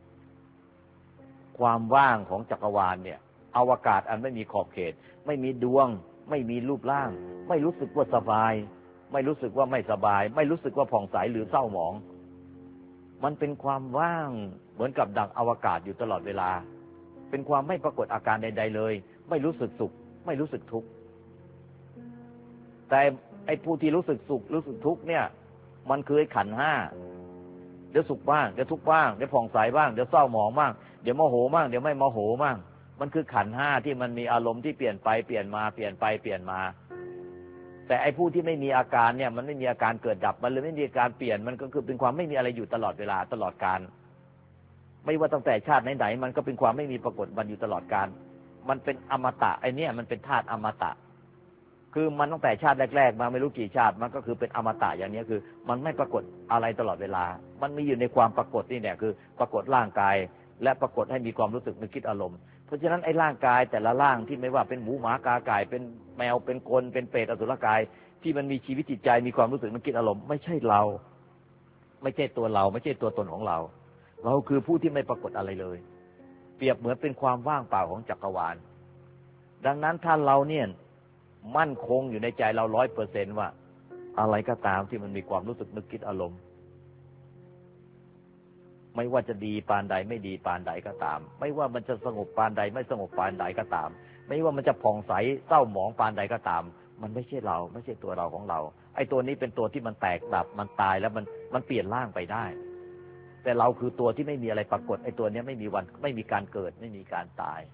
ความว่างของจักรวาลเนี่ยอวกาศอันไม่มีขอบเขตไม่มีดวงไม่มีรูปร่างไม่รู้สึกว่าสบายไม่รู้สึกว่าไม่สบายไม่รู้สึกว่าผ่องใสหรือเศร้าหมองมันเป็นความว่างเหมือนกับดั่งอวกาศอยู่ตลอดเวลาเป็นความไม่ปรากฏอาการใดๆเลยไม่รู้สึกสุขไม่รู้สึกทุกข์แต่ไอ้ผู้ที่รู้สึกสุขรู้สึกทุกข์เนี่ยมันคือไอ้ขันธ์ห้าเดี๋ยวสุขบ้างเดี๋ยวทุกข์บ้างเดี๋ยวผ่องใสบ้างเดี๋ยวเศร้าหมองบ้างเดี๋ยวโมโหบ้างเดี๋ยวไม่โมโหบ้างมันคือขันธ์ห้าที่มันมีอารมณ์ที่เปลี่ยนไปเปลี่ยนมาเปลี่ยนไปเปลี่ยนมาแต่ไอ้ผู้ที่ไม่มีอาการเนี่ยมันไม่มีอาการเกิดดับมันเลยไม่มีอาการเปลี่ยนมันก็คือเป็นความไม่มีอะไรอยู่ตลอดเวลาตลอดกาลไม่ว่าตั้งแต่ชาติไหนๆมันก็เป็นความไม่มีปรากฏมันอยู่ตลอดกาลมันเป็นอมตะไอ้เนี่ยมันเป็นธาตุอมตะคือมันตั้งแต่ชาติแรกๆมาไม่รู้กี่ชาติมันก็คือเป็นอมตะอย่างนี้คือมันไม่ปรากฏอะไรตลอดเวลามันมีอยู่ในความปรากฏนี่เนี่ยคือปรากฏร่างกายและปรากฏให้มีความรู้สึกนึกคิดอารมณ์เพราะฉะนั้นไอ้ร่างกายแต่ละร่างที่ไม่ว่าเป็นหมูหมากาไก่เป็นแมวเป็นคนเป็นเปรตอสุรกายที่มันมีชีวิตจิตใจมีความรู้สึกนึกคิดอารมณ์ไม่ใช่เราไม่ใช่ตัวเราไม่ใช่ตัวตนของเราเราคือผู้ที่ไม่ปรากฏอะไรเลยเปรียบเหมือนเป็นความว่างเปล่าของจักรวาลดังนั้นถ้าเราเนี่ยมั่นคงอยู่ในใจเรา 100% ว่าอะไรก็ตามที่มันมีความรู้สึกนึกคิดอารมณ์ไม่ว่าจะดีปานใดไม่ดีปานใดก็ตามไม่ว่ามันจะสงบปานใดไม่สงบปานใดก็ตามไม่ว่ามันจะผ่องใสเศร้าหมองปานใดก็ตามมันไม่ใช่เราไม่ใช่ตัวเราของเราไอ้ตัวนี้เป็นตัวที่มันแตกดับมันตายแล้วมันเปลี่ยนร่างไปได้แต่เราคือตัวที่ไม่มีอะไรปรากฏไอ้ตัวนี้ไม่มีวันไม่มีการเกิดไม่มีการตาย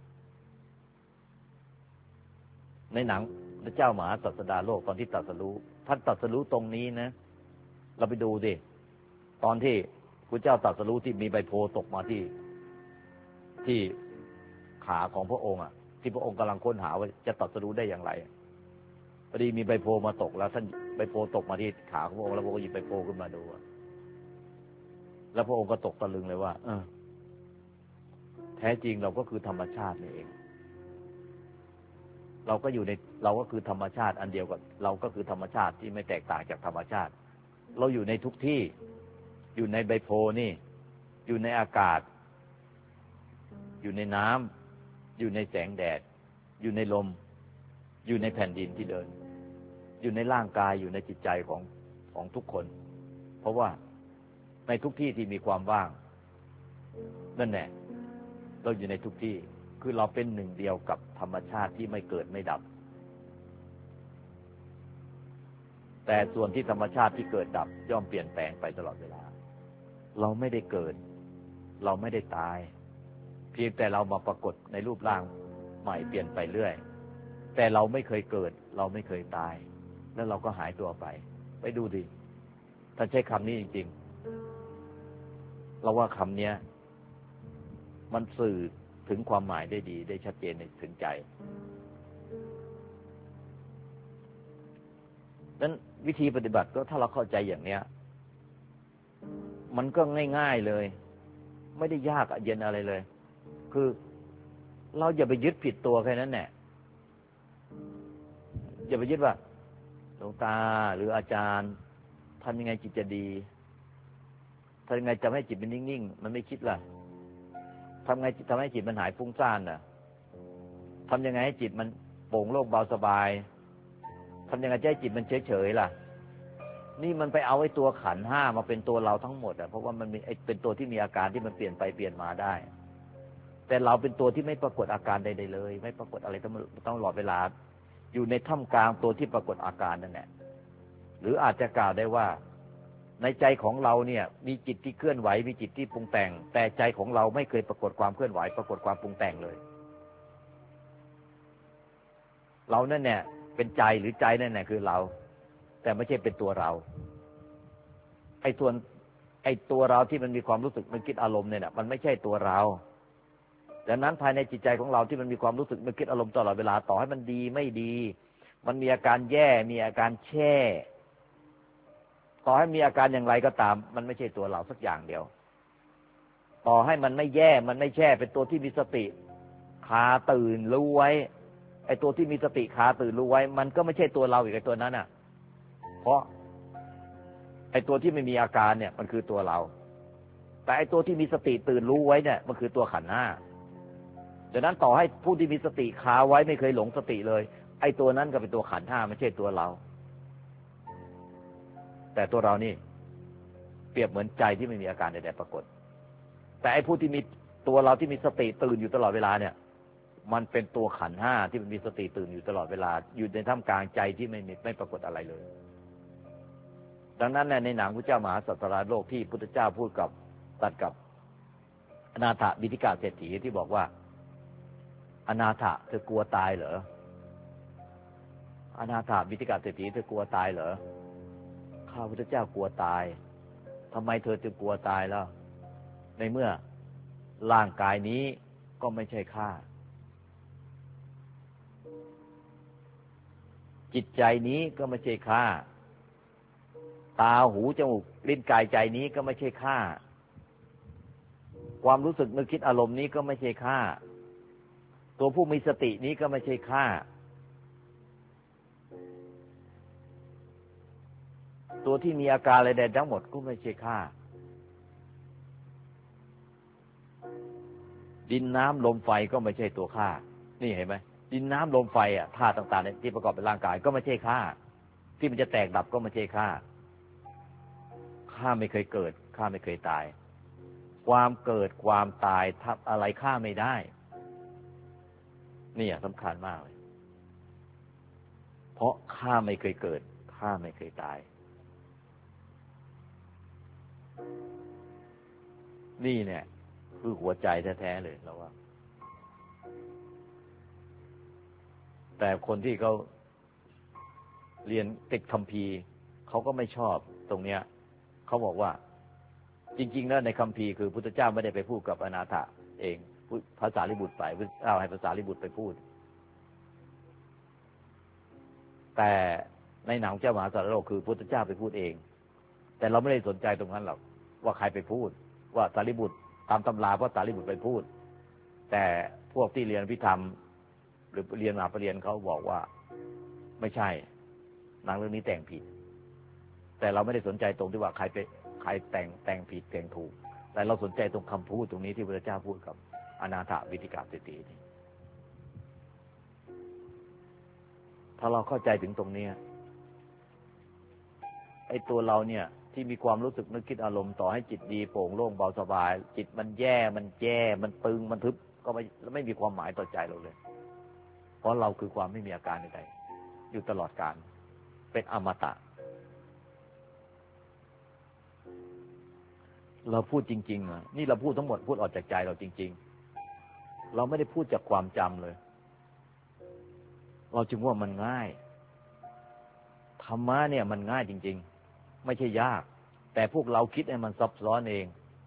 ในหนังพระเจ้ามหาศาสดาโลกตอนที่ตรัสรู้ท่านตรัสรู้ตรงนี้นะเราไปดูดิตอนที่พระเจ้าตรัสรู้ที่มีใบโพตกมาที่ขาของพระองค์อ่ะที่พระองค์กำลังค้นหาว่าจะตรัสรู้ได้อย่างไรพอดีมีใบโพมาตกแล้วท่านใบโพตกมาที่ขาของพระองค์แล้วพระองค์หยิบใบโพขึ้นมาดูแล้วพระองค์ก็ตกตะลึงเลยว่าแท้จริงเราก็คือธรรมชาตินี่เองเราก็คือธรรมชาติอันเดียวกับเราก็คือธรรมชาติที่ไม่แตกต่างจากธรรมชาติเราอยู่ในทุกที่อยู่ในใบโพนี่อยู่ในอากาศอยู่ในน้ำอยู่ในแสงแดดอยู่ในลมอยู่ในแผ่นดินที่เดินอยู่ในร่างกายอยู่ในจิตใจของทุกคนเพราะว่าในทุกที่ที่มีความว่างนั่นแหละเราอยู่ในทุกที่คือเราเป็นหนึ่งเดียวกับธรรมชาติที่ไม่เกิดไม่ดับแต่ส่วนที่ธรรมชาติที่เกิดดับย่อมเปลี่ยนแปลงไปตลอดเวลาเราไม่ได้เกิดเราไม่ได้ตายเพียงแต่เรามาปรากฏในรูปร่างใหม่เปลี่ยนไปเรื่อยแต่เราไม่เคยเกิดเราไม่เคยตายแล้วเราก็หายตัวไปดูดิท่านใช้คำนี้จริงๆเราว่าคำนี้มันสื่อถึงความหมายได้ดีได้ชัดเจนในถึงใจนั้นวิธีปฏิบัติก็ถ้าเราเข้าใจอย่างเนี้ยมันก็ง่ายๆเลยไม่ได้ยากเย็นอะไรเลยคือเราอย่าไปยึดผิดตัวแค่นั้นแหละอย่าไปยึดว่าหลวงตาหรืออาจารย์ทำยังไงจิตจะดีทำยังไงจะให้จิตมันนิ่งๆมันไม่คิดล่ะทำไงทำให้จิตมันหายฟุ้งซ่านน่ะทำยังไงให้จิตมันโปร่งโล่งเบาสบายทำยังไงจะให้จิตมันเฉยๆล่ะนี่มันไปเอาไอ้ตัวขันธ์ห้ามาเป็นตัวเราทั้งหมดอ่ะเพราะว่ามันมีเป็นตัวที่มีอาการที่มันเปลี่ยนไปเปลี่ยนมาได้แต่เราเป็นตัวที่ไม่ปรากฏอาการใดๆเลยไม่ปรากฏอะไรต้องหลอดเวลาอยู่ในท่ามกลางตัวที่ปรากฏอาการนั่นแหละหรืออาจจะกล่าวได้ว่าในใจของเราเนี่ยมีจิตที่เคลื่อนไหวมีจิตที่ปรุงแต่งแต่ใจของเราไม่เคยปรากฏความเคลื่อนไหวปรากฏความปรุงแต่งเลยเรานั่นเนี่ยเป็นใจหรือใจนั่นแหละคือเราแต่ไม่ใช่เป็นตัวเราไอ้ตัวเราที่มันมีความรู้สึกมันคิดอารมณ์เนี่ยมันไม่ใช่ตัวเราดังนั้นภายในจิตใจของเราที่มันมีความรู้สึกมันคิดอารมณ์ตลอดเวลาต่อให้มันดีไม่ดีมันมีอาการแย่มีอาการแช่ต่อให้มีอาการอย่างไรก็ตามมันไม่ใช่ตัวเราสักอย่างเดียวต่อให้มันไม่แย่มันไม่แช่เป็นตัวที่มีสติคาตื่นรู้ไว้ไอ้ตัวที่มีสติคาตื่นรู้ไว้มันก็ไม่ใช่ตัวเราอีกไอ้ตัวนั้นน่ะเพราะไอ้ตัวที่ไม่มีอาการเนี่ยมันคือตัวเราแต่ไอ้ตัวที่มีสติตื่นรู้ไว้เนี่ยมันคือตัวขันธ์ห้าดังนั้นต่อให้ผู้ที่มีสติคาไว้ไม่เคยหลงสติเลยไอ้ตัวนั้นก็เป็นตัวขันธ์ห้าไม่ใช่ตัวเราแต่ตัวเรานี่เปรียบเหมือนใจที่ไม่มีอาการใดๆปรากฏแต่ไอ้ผู้ที่มีตัวเราที่มีสติตื่นอยู่ตลอดเวลาเนี่ยมันเป็นตัวขันธ์ห้าที่มันมีสติตื่นอยู่ตลอดเวลาอยู่ในท่ามกลางใจที่ไม่ปรากฏอะไรเลยดังนั้นในหนังพระเจ้ามหาสัตราโลกที่พุทธเจ้าพูดกับตัดกับอนาถบิณฑิกาเศรษฐีที่บอกว่าอนาถเธอกลัวตายเหรออนาถบิณฑิกาเศรษฐีเธอกลัวตายเหรอข้าพุทธเจ้ากลัวตายทำไมเธอจึงกลัวตายแล้วในเมื่อร่างกายนี้ก็ไม่ใช่ข้าจิตใจนี้ก็ไม่ใช่ข้าตาหูจมูกลิ้นกายใจนี้ก็ไม่ใช่ข้าความรู้สึกนึกคิดอารมณ์นี้ก็ไม่ใช่ข้าตัวผู้มีสตินี้ก็ไม่ใช่ข้าตัวที่มีอาการอะไรใดทั้งหมดก็ไม่ใช่ข้าดินน้ำลมไฟก็ไม่ใช่ตัวข้านี่เห็นไหมดินน้ำลมไฟธาตุต่างๆที่ประกอบเป็นร่างกายก็ไม่ใช่ข้าที่มันจะแตกดับก็ไม่ใช่ข้าข้าไม่เคยเกิดข้าไม่เคยตายความเกิดความตายทับอะไรข้าไม่ได้นี่สำคัญมากเลยเพราะข้าไม่เคยเกิดข้าไม่เคยตายนี่เนี่ยคือหัวใจแท้ๆเลยเราว่าแต่คนที่เขาเรียนติดคัมภีร์เขาก็ไม่ชอบตรงเนี้ยเขาบอกว่าจริงๆแล้วในคัมภีร์คือพุทธเจ้าไม่ได้ไปพูดกับอนาถเองภาษาลิบุตรไปพุทธเจ้าให้ภาษาลิบุตรไปพูดแต่ในหนังเจ้ามหาสัตว์โลกคือพุทธเจ้าไปพูดเองแต่เราไม่ได้สนใจตรงนั้นหรอกว่าใครไปพูดว่าสารีบุตรตามตำราเพราะสารีบุตรไปพูดแต่พวกที่เรียนพิธรรมหรือเรียนมหาปริญญาเขาบอกว่าไม่ใช่หนังเรื่องนี้แต่งผิดแต่เราไม่ได้สนใจตรงที่ว่าใครแต่งผิดแต่งถูกแต่เราสนใจตรงคำพูดตรงนี้ที่พระเจ้าพูดกับอนาถบิณฑิกาเศรษฐีนี่ถ้าเราเข้าใจถึงตรงนี้ไอ้ตัวเราเนี่ยที่มีความรู้สึกนึกคิดอารมณ์ต่อให้จิตดีโปร่งโล่งเบาสบายจิตมันแย่มันตึงมันทึบก็ไม่มีความหมายต่อใจเราเลยเพราะเราคือความไม่มีอาการใดๆอยู่ตลอดกาลเป็นอมตะเราพูดจริงๆนี่เราพูดทั้งหมดพูดออกจากใจเราจริงๆเราไม่ได้พูดจากความจำเลยเราจึงว่ามันง่ายธรรมะเนี่ยมันง่ายจริงๆไม่ใช่ยากแต่พวกเราคิดให้มันซับซ้อนเอง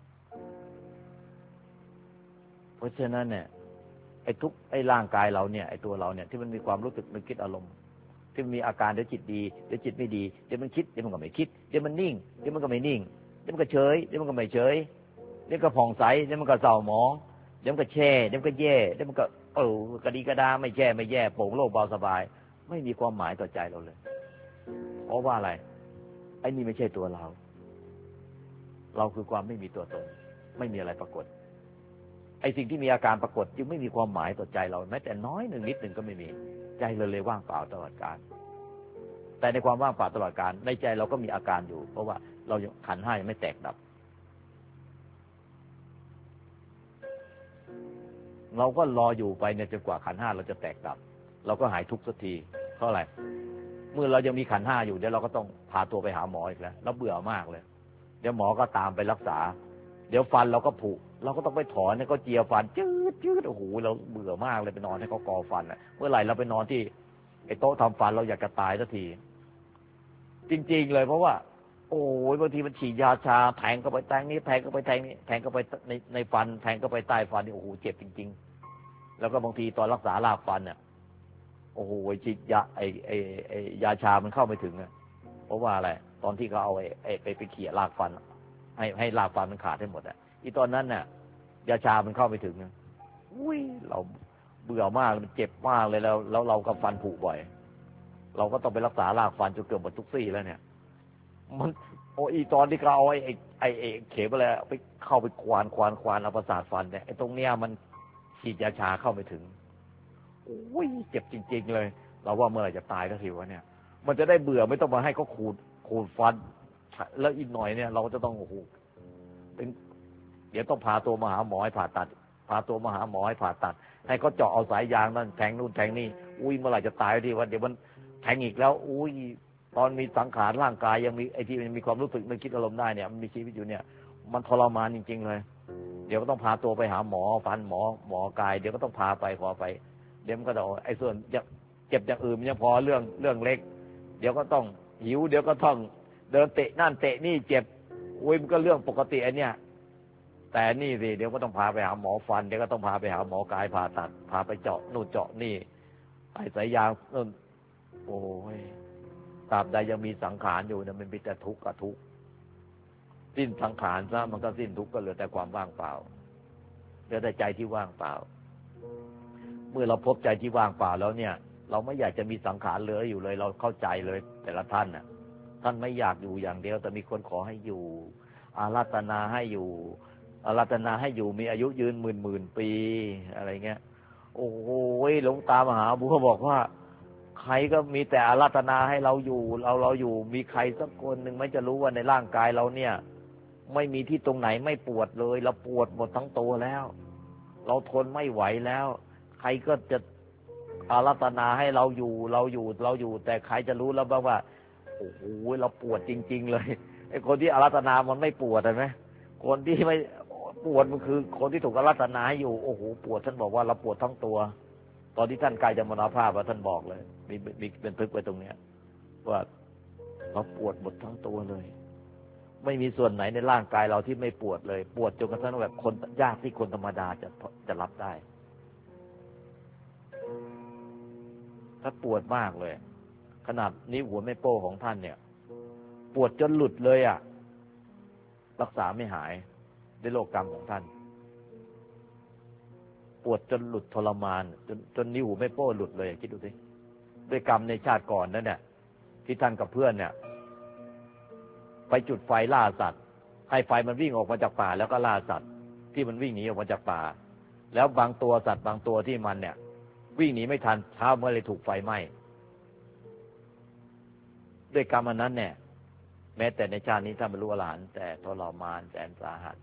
เพราะฉะนั้นเนี่ยไอ้ร่างกายเราเนี่ยไอ้ตัวเราเนี่ยที่มันมีความรู้สึกนึกคิดอารมณ์ที่มันมีอาการเดี๋ยวจิตดีเดี๋ยวจิตไม่ดีเดี๋ยวมันคิดเดี๋ยวมันก็ไม่คิดเดี๋ยวมันนิ่งเดี๋ยวมันก็ไม่นิ่งเดี๋ยวมันก็เฉยเดี๋ยวมันก็ไม่เฉยเดี๋ยวก็ผ่องใสเดี๋ยวมันก็เศร้าหมองเดี๋ยวมันก็แช่เดี๋ยวมันก็แย่เดี๋ยวมันก็กระดีกระดาไม่แช่ไม่แย่โปร่งโล่งเบาสบายไม่มีความหมายต่อใจเราเลยเพราะว่าอะไรไอ้นี่ไม่ใช่ตัวเราคือความไม่มีตัวตนไม่มีอะไรปรากฏไอ้สิ่งที่มีอาการปรากฏจึงไม่มีความหมายต่อใจเราแม้แต่น้อยหนึ่งนิดหนึ่งก็ไม่มีใจเราเลยว่างเปล่าตลอดกาลแต่ในความว่างเปล่าตลอดกาลในใจเราก็มีอาการอยู่เพราะว่าเราขันธ์ห้ายังไม่แตกดับเราก็รออยู่ไปเนี่ยจนกว่าขันธ์ห้าเราจะแตกดับเราก็หายทุกข์สักทีเพราะอะไรเมื่อเรายังมีขันธ์ห้าอยู่เดี๋ยวเราก็ต้องพาตัวไปหาหมออีกแล้วเบื่อมากเลยเดี๋ยวหมอก็ตามไปรักษาเดี๋ยวฟันเราก็ผุเราก็ต้องไปถอนให้เขาเจียฟันจืดโอ้โหเราเบื่อมากเลยไปนอนให้เขากอฟันเมื่อไหร่เราไปนอนที่ไอ้โต๊ะทำฟันเราอยากจะตายสักทีจริงๆเลยเพราะว่าโอ้ยบางทีมันฉีดยาชาแทงเข้าไปแทงนี้แทงเข้าไปแทงนี้แทงเข้าไปในฟันแทงเข้าไปใต้ฟันนี่โอ้โหเจ็บจริงๆแล้วก็บางทีตอนรักษารากฟันโอ้โหฉีดยาไอ้ยาชามันเข้าไม่ถึงเพราะว่าอะไรตอนที่เขาเอาไปเขี่ยรากฟันให้รากฟันมันขาดให้หมดอีตอนนั้นยาชามันเข้าไม่ถึงอุ้ยเราเบื่อมากมันเจ็บมากเลยแล้วเรากับฟันผุบ่อยเราก็ต้องไปรักษารากฟันจนเกือบหมดทุกซี่แล้วเนี่ยมันอีตอนที่เขาเอาไอ้เข็มอะไรไปเข้าไปควานเอาประสาทฟันเนี่ยไอ้ตรงเนี้ยมันฉีดยาชาเข้าไม่ถึงโอ้ยเจ็บจริงๆเลยเราว่าเมื่อไหร่จะตายก็ทีวะเนี่ยมันจะได้เบื่อไม่ต้องมาให้เขาขูดฟันแล้วอีกหน่อยเนี่ยเราจะต้องโอ้โหเดี๋ยวต้องพาตัวมาหาหมอให้ผ่าตัดพาตัวมาหาหมอให้ผ่าตัดให้เขาเจาะเอาสายยางนั่นแทงนู่นแทงนี่อุ้ยเมื่อไหร่จะตายทีวะเดี๋ยวมันแทงอีกแล้วอุ้ยตอนมีสังขารร่างกายยังมีไอ้ที่มันมีความรู้สึกมันคิดอารมณ์ได้เนี่ยมันมีชีวิตอยู่เนี่ยมันทรมานจริงๆเลยเดี๋ยวก็ต้องพาตัวไปหาหมอฟันหมอกายเดี๋ยวก็ต้องพาไปขอไปเดี๋ยวมันก็ต้องไอ้ส่วนเจ็บอย่างอื่นมันยังพอเรื่องเล็กเดี๋ยวก็ต้องหิวเดี๋ยวก็ต้องเดินเตะนั่นเตะนี่เจ็บอุ้ยมันก็เรื่องปกติไอ้เนี่ยแต่นี่สิเดี๋ยวก็ต้องพาไปหาหมอฟันเดี๋ยวก็ต้องพาไปหาหมอกายผ่าตัดพาไปเจาะนู่นเจาะนี่ไอ้สายยางนู่นโอ้ยตราบใดยังมีสังขารอยู่เนี่ยมันมีแต่ทุกข์กับทุกข์สิ้นสังขารซะมันก็สิ้นทุกข์ก็เหลือแต่ความว่างเปล่าเหลือแต่ใจที่ว่างเปล่าเมื่อเราพบใจที่ว่างเปล่าแล้วเนี่ยเราไม่อยากจะมีสังขารเหลืออยู่เลยเราเข้าใจเลยแต่ละท่านท่านไม่อยากอยู่อย่างเดียวแต่มีคนขอให้อยู่อาราธนาให้อยู่อาราธนาให้อยู่มีอายุยืนหมื่นปีอะไรเงี้ยโอ้โหหลวงตามหาบัวบอกว่าใครก็มีแต่อาราธนาให้เราอยู่เราอยู่มีใครสักคนหนึ่งไม่จะรู้ว่าในร่างกายเราเนี่ยไม่มีที่ตรงไหนไม่ปวดเลยเราปวดหมดทั้งตัวแล้วเราทนไม่ไหวแล้วใครก็จะอาราธนาให้เราอยู่แต่ใครจะรู้แล้วบ้างว่าโอ้โหเราปวดจริงๆเลยไอ้คนที่อาราธนามันไม่ปวดเห็นไหมคนที่ไม่ปวดมันคือคนที่ถูกอาราธนาให้อยู่โอ้โหปวดท่านบอกว่าเราปวดทั้งตัวตอนที่ท่านใกล้จะมรณภาพท่านบอกเลยมีเป็นทึกไว้ตรงเนี้ยว่าเราปวดหมดทั้งตัวเลยไม่มีส่วนไหนในร่างกายเราที่ไม่ปวดเลยปวดจนกระทั่งแบบคนยากที่คนธรรมดาจะรับได้ถ้าปวดมากเลยขนาดนิ้วหัวแม่โป้ของท่านเนี่ยปวดจนหลุดเลยรักษาไม่หายด้วยโรคกรรมของท่านปวดจนหลุดทรมานจนนิ้วหัวแม่โป้หลุดเลยคิดดูสิด้วยกรรมในชาติก่อนนั่นเนี่ยที่ท่านกับเพื่อนเนี่ยไปจุดไฟล่าสัตว์ให้ไฟมันวิ่งออกมาจากป่าแล้วก็ล่าสัตว์ที่มันวิ่งหนีออกมาจากป่าแล้วบางตัวสัตว์บางตัวที่มันเนี่ยวิ่งหนีไม่ทันเช้าเมื่อเลยถูกไฟไหม้ด้วยกรรมอันนั้นเนี่ยแม้แต่ในชาตินี้ท่านบรรลุอรหันต์แต่ทรมานแสนสาหัส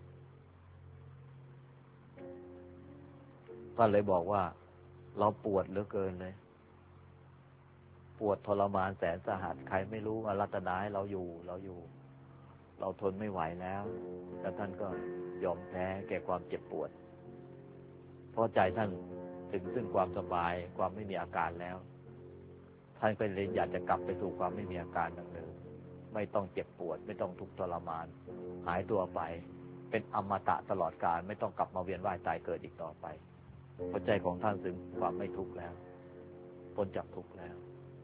ท่านเลยบอกว่าเราปวดเหลือเกินเลยปวดทรมานแสนสาหัสใครไม่รู้อาราธนาให้เราอยู่เราทนไม่ไหวแล้วแล้วท่านก็ยอมแพ้แก่ความเจ็บปวดเพราะใจท่านถึงซึ่งความสบายความไม่มีอาการแล้วท่านก็เลยอยากจะกลับไปสู่ความไม่มีอาการดังเดิมไม่ต้องเจ็บปวดไม่ต้องทุกข์ทรมานหายตัวไปเป็นอมตะตลอดกาลไม่ต้องกลับมาเวียนว่ายตายเกิดอีกต่อไปเพราะใจของท่านถึงความไม่ทุกข์แล้วพ้นจากทุกข์แล้ว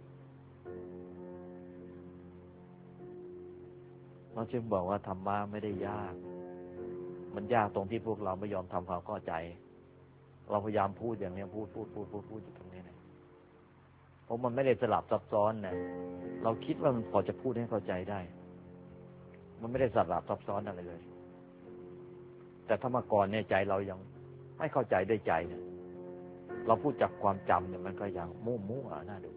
เราจึงบอกว่าธรรมะไม่ได้ยากมันยากตรงที่พวกเราไม่ยอมทำความเข้าใจเราพยายามพูดอย่างนี้พูดอยู่ตรงนี้นะเพราะมันไม่ได้สลับซับซ้อนนะเราคิดว่ามันพอจะพูดให้เข้าใจได้มันไม่ได้สลับซับซ้อนอะไรเลยแต่ถ้ามาก่อนเนี่ยใจเรายังไม่เข้าใจด้วยใจเนี่ยเราพูดจากความจำเนี่ยมันก็ยังมั่วน่าดู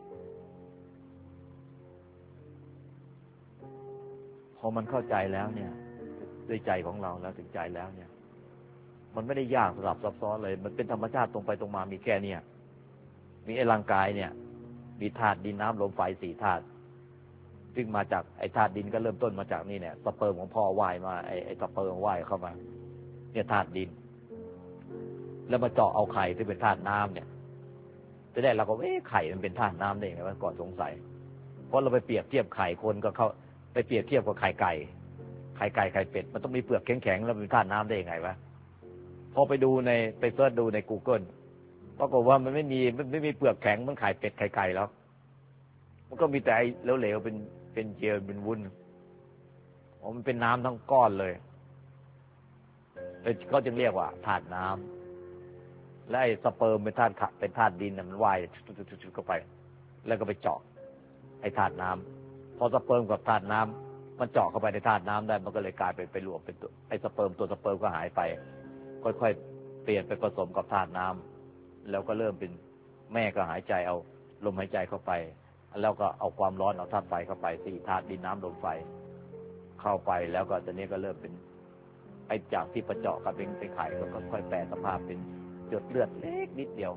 พอมันเข้าใจแล้วเนี่ยด้วยใจของเราแล้วถึงใจแล้วเนี่ยมันไม่ได้ยากสลับซับซ้อนเลยมันเป็นธรรมชาติตรงไปตรงมามีแค่เนี่ยมีไอ้ร่างกายเนี่ยมีธาตุดินน้ำลมไฟ4ธาตุซึ่งมาจากไอ้ธาตุดินก็เริ่มต้นมาจากนี่เนี่ยสเปิร์มของพ่อว่ายมาไอ้สเปิร์มว่ายเข้ามาเนี่ยธาตุดินแล้วมาเจาะเอาไข่ที่เป็นธาตุน้ำเนี่ยจะได้เราก็ไข่มันเป็นธาตุน้ำได้ยังไงวะก่อนสงสัยเพราะเราไปเปรียบเทียบไข่คนก็เขาไปเปรียบเทียบกับไข่ไก่ไข่เป็ดมันต้องมีเปลือกแข็งๆแล้วเป็นธาตุน้ำได้ยังไงวะพอไปดูไปเสิร์ชดูใน Google ปรากฏว่ามันไม่มีเปลือกแข็งเหมือนไข่เป็ดไข่ไก่แล้วมันก็มีแต่เหลวๆเป็นเจลเป็นวุ้นมันเป็นน้ำทั้งก้อนเลยเขาจึงเรียกว่าธาตุน้ำและไอ้สเปิร์มเป็นธาตุดินมันว่ายชุดๆเข้าไปแล้วก็ไปเจาะไอ้ธาตุน้ำพอสเปิร์มกับธาตุน้ำมันเจาะเข้าไปในธาตุน้ำได้มันก็เลยกลายไปรวมเป็นตัวไอ้สเปิร์มตัวสเปิร์มก็หายไปค่อยๆเปลี่ยนไปผสมกับธาตุน้ำแล้วก็เริ่มเป็นแม่ก็หายใจเอาลมหายใจเข้าไปแล้วก็เอาความร้อนเอาธาตุไฟเข้าไป4ธาตุดินน้ำลมไฟเข้าไปแล้วก็ตอนนี้ก็เริ่มเป็นไอ้จากที่ประเจาะกับเป็นไข่ก็ค่อยๆแปรสภาพเป็นหยดเลือดเล็กนิดเดียว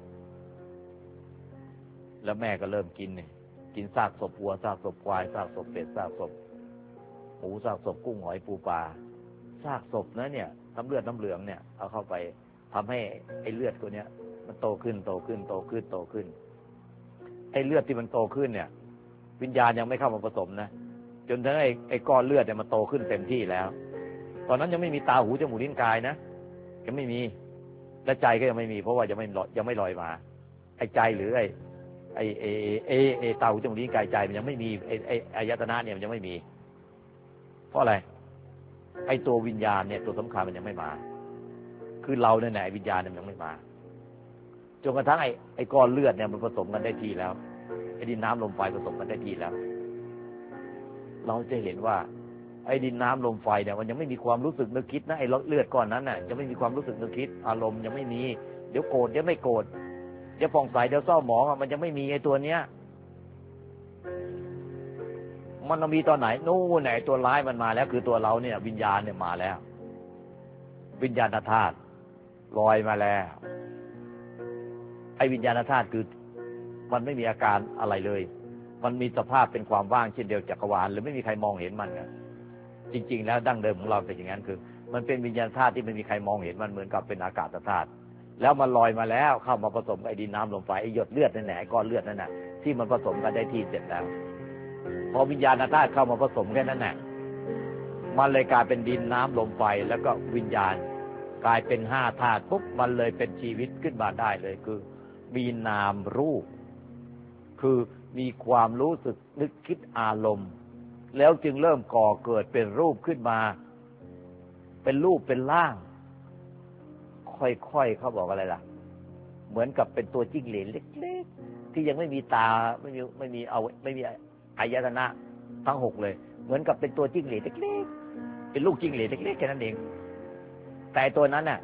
แล้วแม่ก็เริ่มกินซากศพวัวซากศพควายซากศพเป็ดซากศพหมูซากศพกุ้งหอยปูปลาซากศพนะเนี่ยน้ำเลือดน้ำเหลืองเนี่ยเอาเข้าไปทำให้ไอ้เลือดตัวเนี้ยมันโตขึ้นไอ้เลือดที่มันโตขึ้นเนี่ยวิญญาณยังไม่เข้ามาผสมนะจนทั้งไอ้ก้อนเลือดเนี่ยมันโตขึ้นเต็มที่แล้วตอนนั้นยังไม่มีตาหูจมูกลิ้นกายนะยังไม่มีและใจก็ยังไม่มีเพราะว่ายังไม่ลอยมาไอ้ใจหรือไอ้ตาหูจมูกลิ้นกายใจมันยังไม่มีไอ้อายตนะเนี่ยมันยังไม่มีเพราะอะไรไอ้ตัววิญญาณเนี่ยตัวสำคัญมันยังไม่มาคือเราเนี่ยไหนวิญญาณเนี่ยยังไม่มาจนกระทั่งไอ้ก้อนเลือดเนี่ยมันผสมกันได้ที่แล้วไอ้ดินน้ำลมไฟผสมกันได้ที่แล้วเราจะเห็นว่าไอ้ดินน้ำลมไฟเนี่ยมันยังไม่มีความรู้สึกนึกคิดนะไอ้เลือดก้อนนั้นน่ะยังไม่มีความรู้สึกนึกคิดอารมณ์ยังไม่มีเดี๋ยวโกรธเดี๋ยวไม่โกรธเดี๋ยวผ่องใสเดี๋ยวเศร้าหมองมันยังไม่มีไอ้ตัวเนี้ยมันมีตอนไหนนู่นไหนตัวร้ายมันมาแล้วคือตัวเราเนี่ยวิญญาณเนี่ยมาแล้ววิญญาณธาตุลอยมาแล้วไอ้วิญญาณธาตุคือมันไม่มีอาการอะไรเลยมันมีสภาพเป็นความว่างเช่นเดียวจักรวาลหรือไม่มีใครมองเห็นมันนะจริงๆแล้วดั้งเดิมของเราเป็นอย่างนั้นคือมันเป็นวิญญาณธาตุที่ไม่มีใครมองเห็นมันเหมือนกับเป็นอากาศธาตุแล้วมันลอยมาแล้วเข้ามาผสมกับไอ้ดินน้ำลมไฟไอ้หยดเลือดนั่นแหละก้อนเลือดนั่นแหละที่มันผสมกันได้ที่เสร็จแล้วพอวิญญาณธาตุเข้ามาผสมแค่นั้นแหละมันเลยกลายเป็นดินน้ำลมไฟแล้วก็วิญญาณกลายเป็น5ธาตุปุ๊บมันเลยเป็นชีวิตขึ้นมาได้เลยคือมีนามรูปคือมีความรู้สึกนึกคิดอารมณ์แล้วจึงเริ่มก่อเกิดเป็นรูปขึ้นมาเป็นรูปเป็นร่างค่อยๆเขาบอกอะไรล่ะเหมือนกับเป็นตัวจิ้งเหลนเล็กๆที่ยังไม่มีตาไม่มีอายตนะทั้ง6เลยเหมือนกับเป็นตัวจิ้งเหลนเล็กๆเป็นลูกจิ้งเหลนเล็กๆแค่นั้นเองแต่ตัวนั้นน่ะ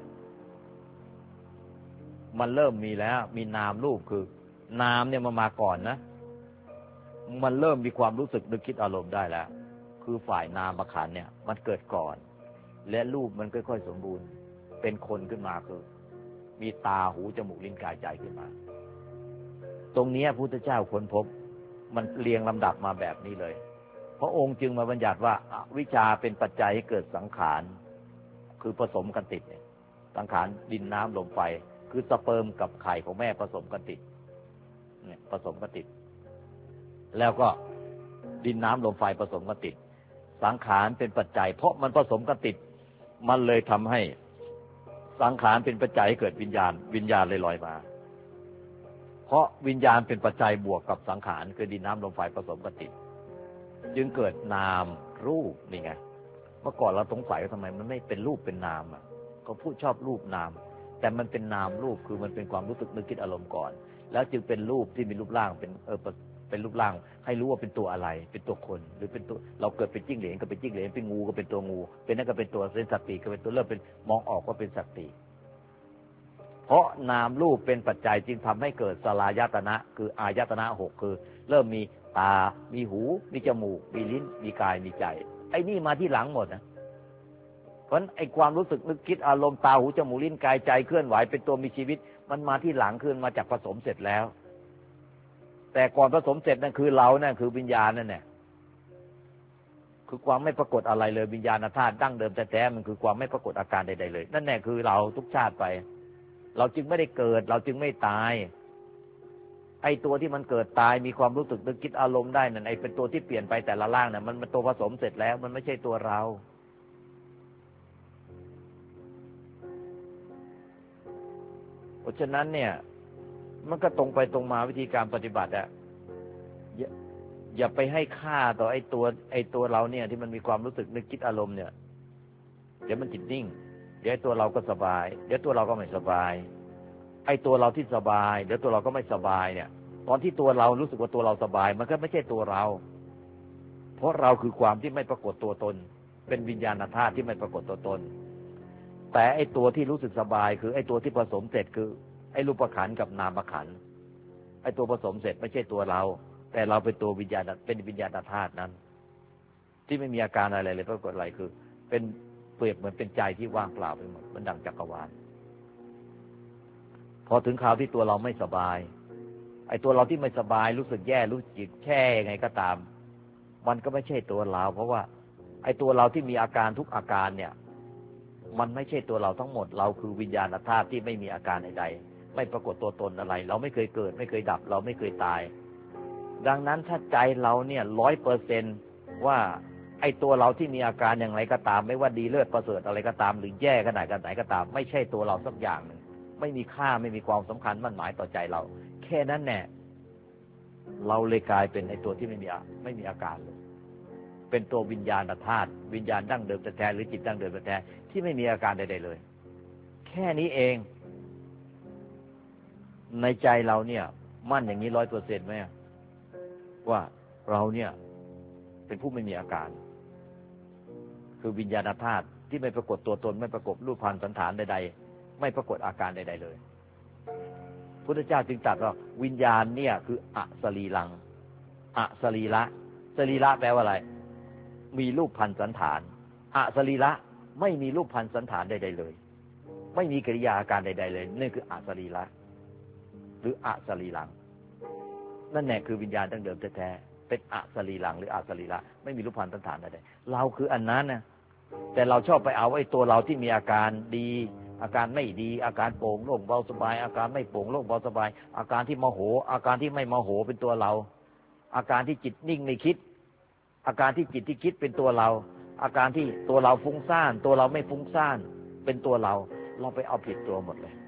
มันเริ่มมีแล้วมีนามรูปคือนามเนี่ยมาก่อนนะมันเริ่มมีความรู้สึกนึกคิดอารมณ์ได้แล้วคือฝ่ายนามขันธ์เนี่ยมันเกิดก่อนและรูปมันค่อยๆสมบูรณ์เป็นคนขึ้นมาคือมีตาหูจมูกลิ้นกายใจขึ้นมาตรงนี้พระพุทธเจ้าค้นพบมันเรียงลำดับมาแบบนี้เลยพระองค์จึงมาบัญญัติว่าอวิชชาเป็นปัจจัยให้เกิดสังขารคือผสมกันติดเนี่ยสังขารดินน้ำลมไฟคือสเปิร์มกับไข่ของแม่ผสมกันติดเนี่ยผสมกันติดแล้วก็ดินน้ำลมไฟผสมกันติดสังขารเป็นปัจจัยเพราะมันผสมกันติดมันเลยทำให้สังขารเป็นปัจจัยให้เกิดวิญญาณเลยลอยมาเพราะวิญญาณเป็นปัจจัยบวกกับสังขารคือดินน้ำลมไฟผสมกันติดจึงเกิดนามรูปนี่ไงเมื่อก่อนเราสงสัยว่าทำไมมันไม่เป็นรูปเป็นนามอ่ะเขาพูดชอบรูปนามแต่มันเป็นนามรูปคือมันเป็นความรู้สึกนึกคิดอารมณ์ก่อนแล้วจึงเป็นรูปที่มีรูปร่างเป็นรูปร่างให้รู้ว่าเป็นตัวอะไรเป็นตัวคนหรือเป็นตัวเราเกิดเป็นจิ้งเหลนก็เป็นจิ้งเหลนเป็นงูก็เป็นตัวงูเป็นนั่นก็เป็นตัวเป็นสัตว์ปีกก็เป็นตัวเริ่มเป็นมองออกว่าเป็นสัตว์ปีกเพราะนามรูปเป็นปัจจัยจึงทำให้เกิดสลายตนะคืออายตนะ6คือเริ่มมีตามีหูมีจมูกมีลิ้นมีกายมีใจไอ้นี่มาที่หลังหมดนะเพราะไอ้ความรู้สึกนึกคิดอารมณ์ตาหูจมูกลิ้นกายใจเคลื่อนไหวเป็นตัวมีชีวิตมันมาที่หลังขึ้นมาจากผสมเสร็จแล้วแต่ก่อนผสมเสร็จนั่นคือเรานั่นคือวิญญาณนั่นแหละคือความไม่ปรากฏอะไรเลยวิญญาณธาตุดั้งเดิมแท้ๆมันคือความไม่ปรากฏอาการใดๆเลยนั่นแหละคือเราทุกชาติไปเราจึงไม่ได้เกิดเราจึงไม่ตายไอ้ตัวที่มันเกิดตายมีความรู้สึกนึกคิดอารมณ์ได้นั่นไอ้เป็นตัวที่เปลี่ยนไปแต่ละร่างน่ะมันตัวผสมเสร็จแล้วมันไม่ใช่ตัวเราเพราะฉะนั้นเนี่ยมันก็ตรงไปตรงมาวิธีการปฏิบัติอะอย่าไปให้ค่าต่อไอ้ตัวเราเนี่ยที่มันมีความรู้สึกนึกคิดอารมณ์เนี่ยเดี๋ยวมันจิตนิ่งเดี๋ยวตัวเราก็สบายเดี๋ยวตัวเราก็ไม่สบายไอ้ตัวเราที่สบายเดี๋ยวตัวเราก็ไม่สบายเนี่ยตอนที่ตัวเรารู้สึกว่าตัวเราสบายมันก็ไม่ใช่ตัวเราเพราะเราคือความที่ไม่ปรากฏตัวตนเป็นวิญญาณธาตุที่ไม่ปรากฏตัวตนแต่ไอ้ตัวที่รู้สึกสบายคือไอ้ตัวที่ผสมเสร็จคือไอ้รูปขันธ์กับนามขันธ์ไอ้ตัวผสมเสร็จไม่ใช่ตัวเราแต่เราเป็นตัววิญญาณเป็นวิญญาณธาตุนั้นที่ไม่มีอาการอะไรเลยปรากฏอะไรคือเป็นเปรียบเหมือนเป็นใจที่ว่างเปล่าไปหมดมันดังจักรวาลพอถึงคราวที่ตัวเราไม่สบายไอ้ตัวเราที่ไม่สบายรู้สึกแย่รู้จิตแช่ไงก็ตามมันก็ไม่ใช่ตัวเราเพราะว่าไอ้ตัวเราที่มีอาการทุกอาการเนี่ยมันไม่ใช่ตัวเราทั้งหมดเราคือวิญญาณธาตุที่ไม่มีอาการใดๆไม่ปรากฏตัวตนอะไรเราไม่เคยเกิดไม่เคยดับเราไม่เคยตายดังนั้นถ้าใจเราเนี่ย100%ว่าไอ้ตัวเราที่มีอาการอย่างไรก็ตามไม่ว่าดีเลิศประเสริฐอะไรก็ตามหรือแย่ขนาดไหนก็ตามไม่ใช่ตัวเราสักอย่างหนึ่งไม่มีค่าไม่มีความสำคัญมั่นหมายต่อใจเราแค่นั้นแน่เราเลยกลายเป็นไอ้ตัวที่ไม่มีอาการเลยเป็นตัววิญญาณธาตุวิญญาณดั้งเดิมแท้ๆหรือจิตดั้งเดิมแท้ๆที่ไม่มีอาการใดๆเลยแค่นี้เองในใจเราเนี่ยมั่นอย่างนี้100%ไหมว่าเราเนี่ยเป็นผู้ไม่มีอาการคือวิญญาณธาตุที่ไม่ปรากฏตัวตนไม่ปรากฏรูปพรรณสันฐานใดๆไม่ปรากฏอาการใดๆเลยพุทธเจ้าจึงตรัสว่าวิญญาณเนี่ยคืออสรีรังอสรีระสรีระแปลว่าอะไรมีรูปพรรณสันฐานอสรีระไม่มีรูปพรรณสันฐานใดๆเลยไม่มีกิริยาอาการใดๆเลยนี่คืออสรีระหรืออสรีรังนั่นแหละคือวิญญาณดั้งเดิมแท้ๆเป็นอสรีรังหรืออสรีระไม่มีรูปพรรณสันฐานใดๆเราคืออันนั้นนะแต่เราชอบไปเอาไอ้ตัวเราที่มีอาการดีอาการไม่ดีอาการโปร่งโล่งเบาสบายอาการไม่โปร่งโล่งเบาสบายอาการที่โมโหอาการที่ไม่โมโหเป็นตัวเราอาการที่จิตนิ่งไม่คิดอาการที่จิตที่คิดเป็นตัวเราอาการที่ตัวเราฟุ้งซ่านตัวเราไม่ฟุ้งซ่านเป็นตัวเราไปเอาผิดตัวหมดเลย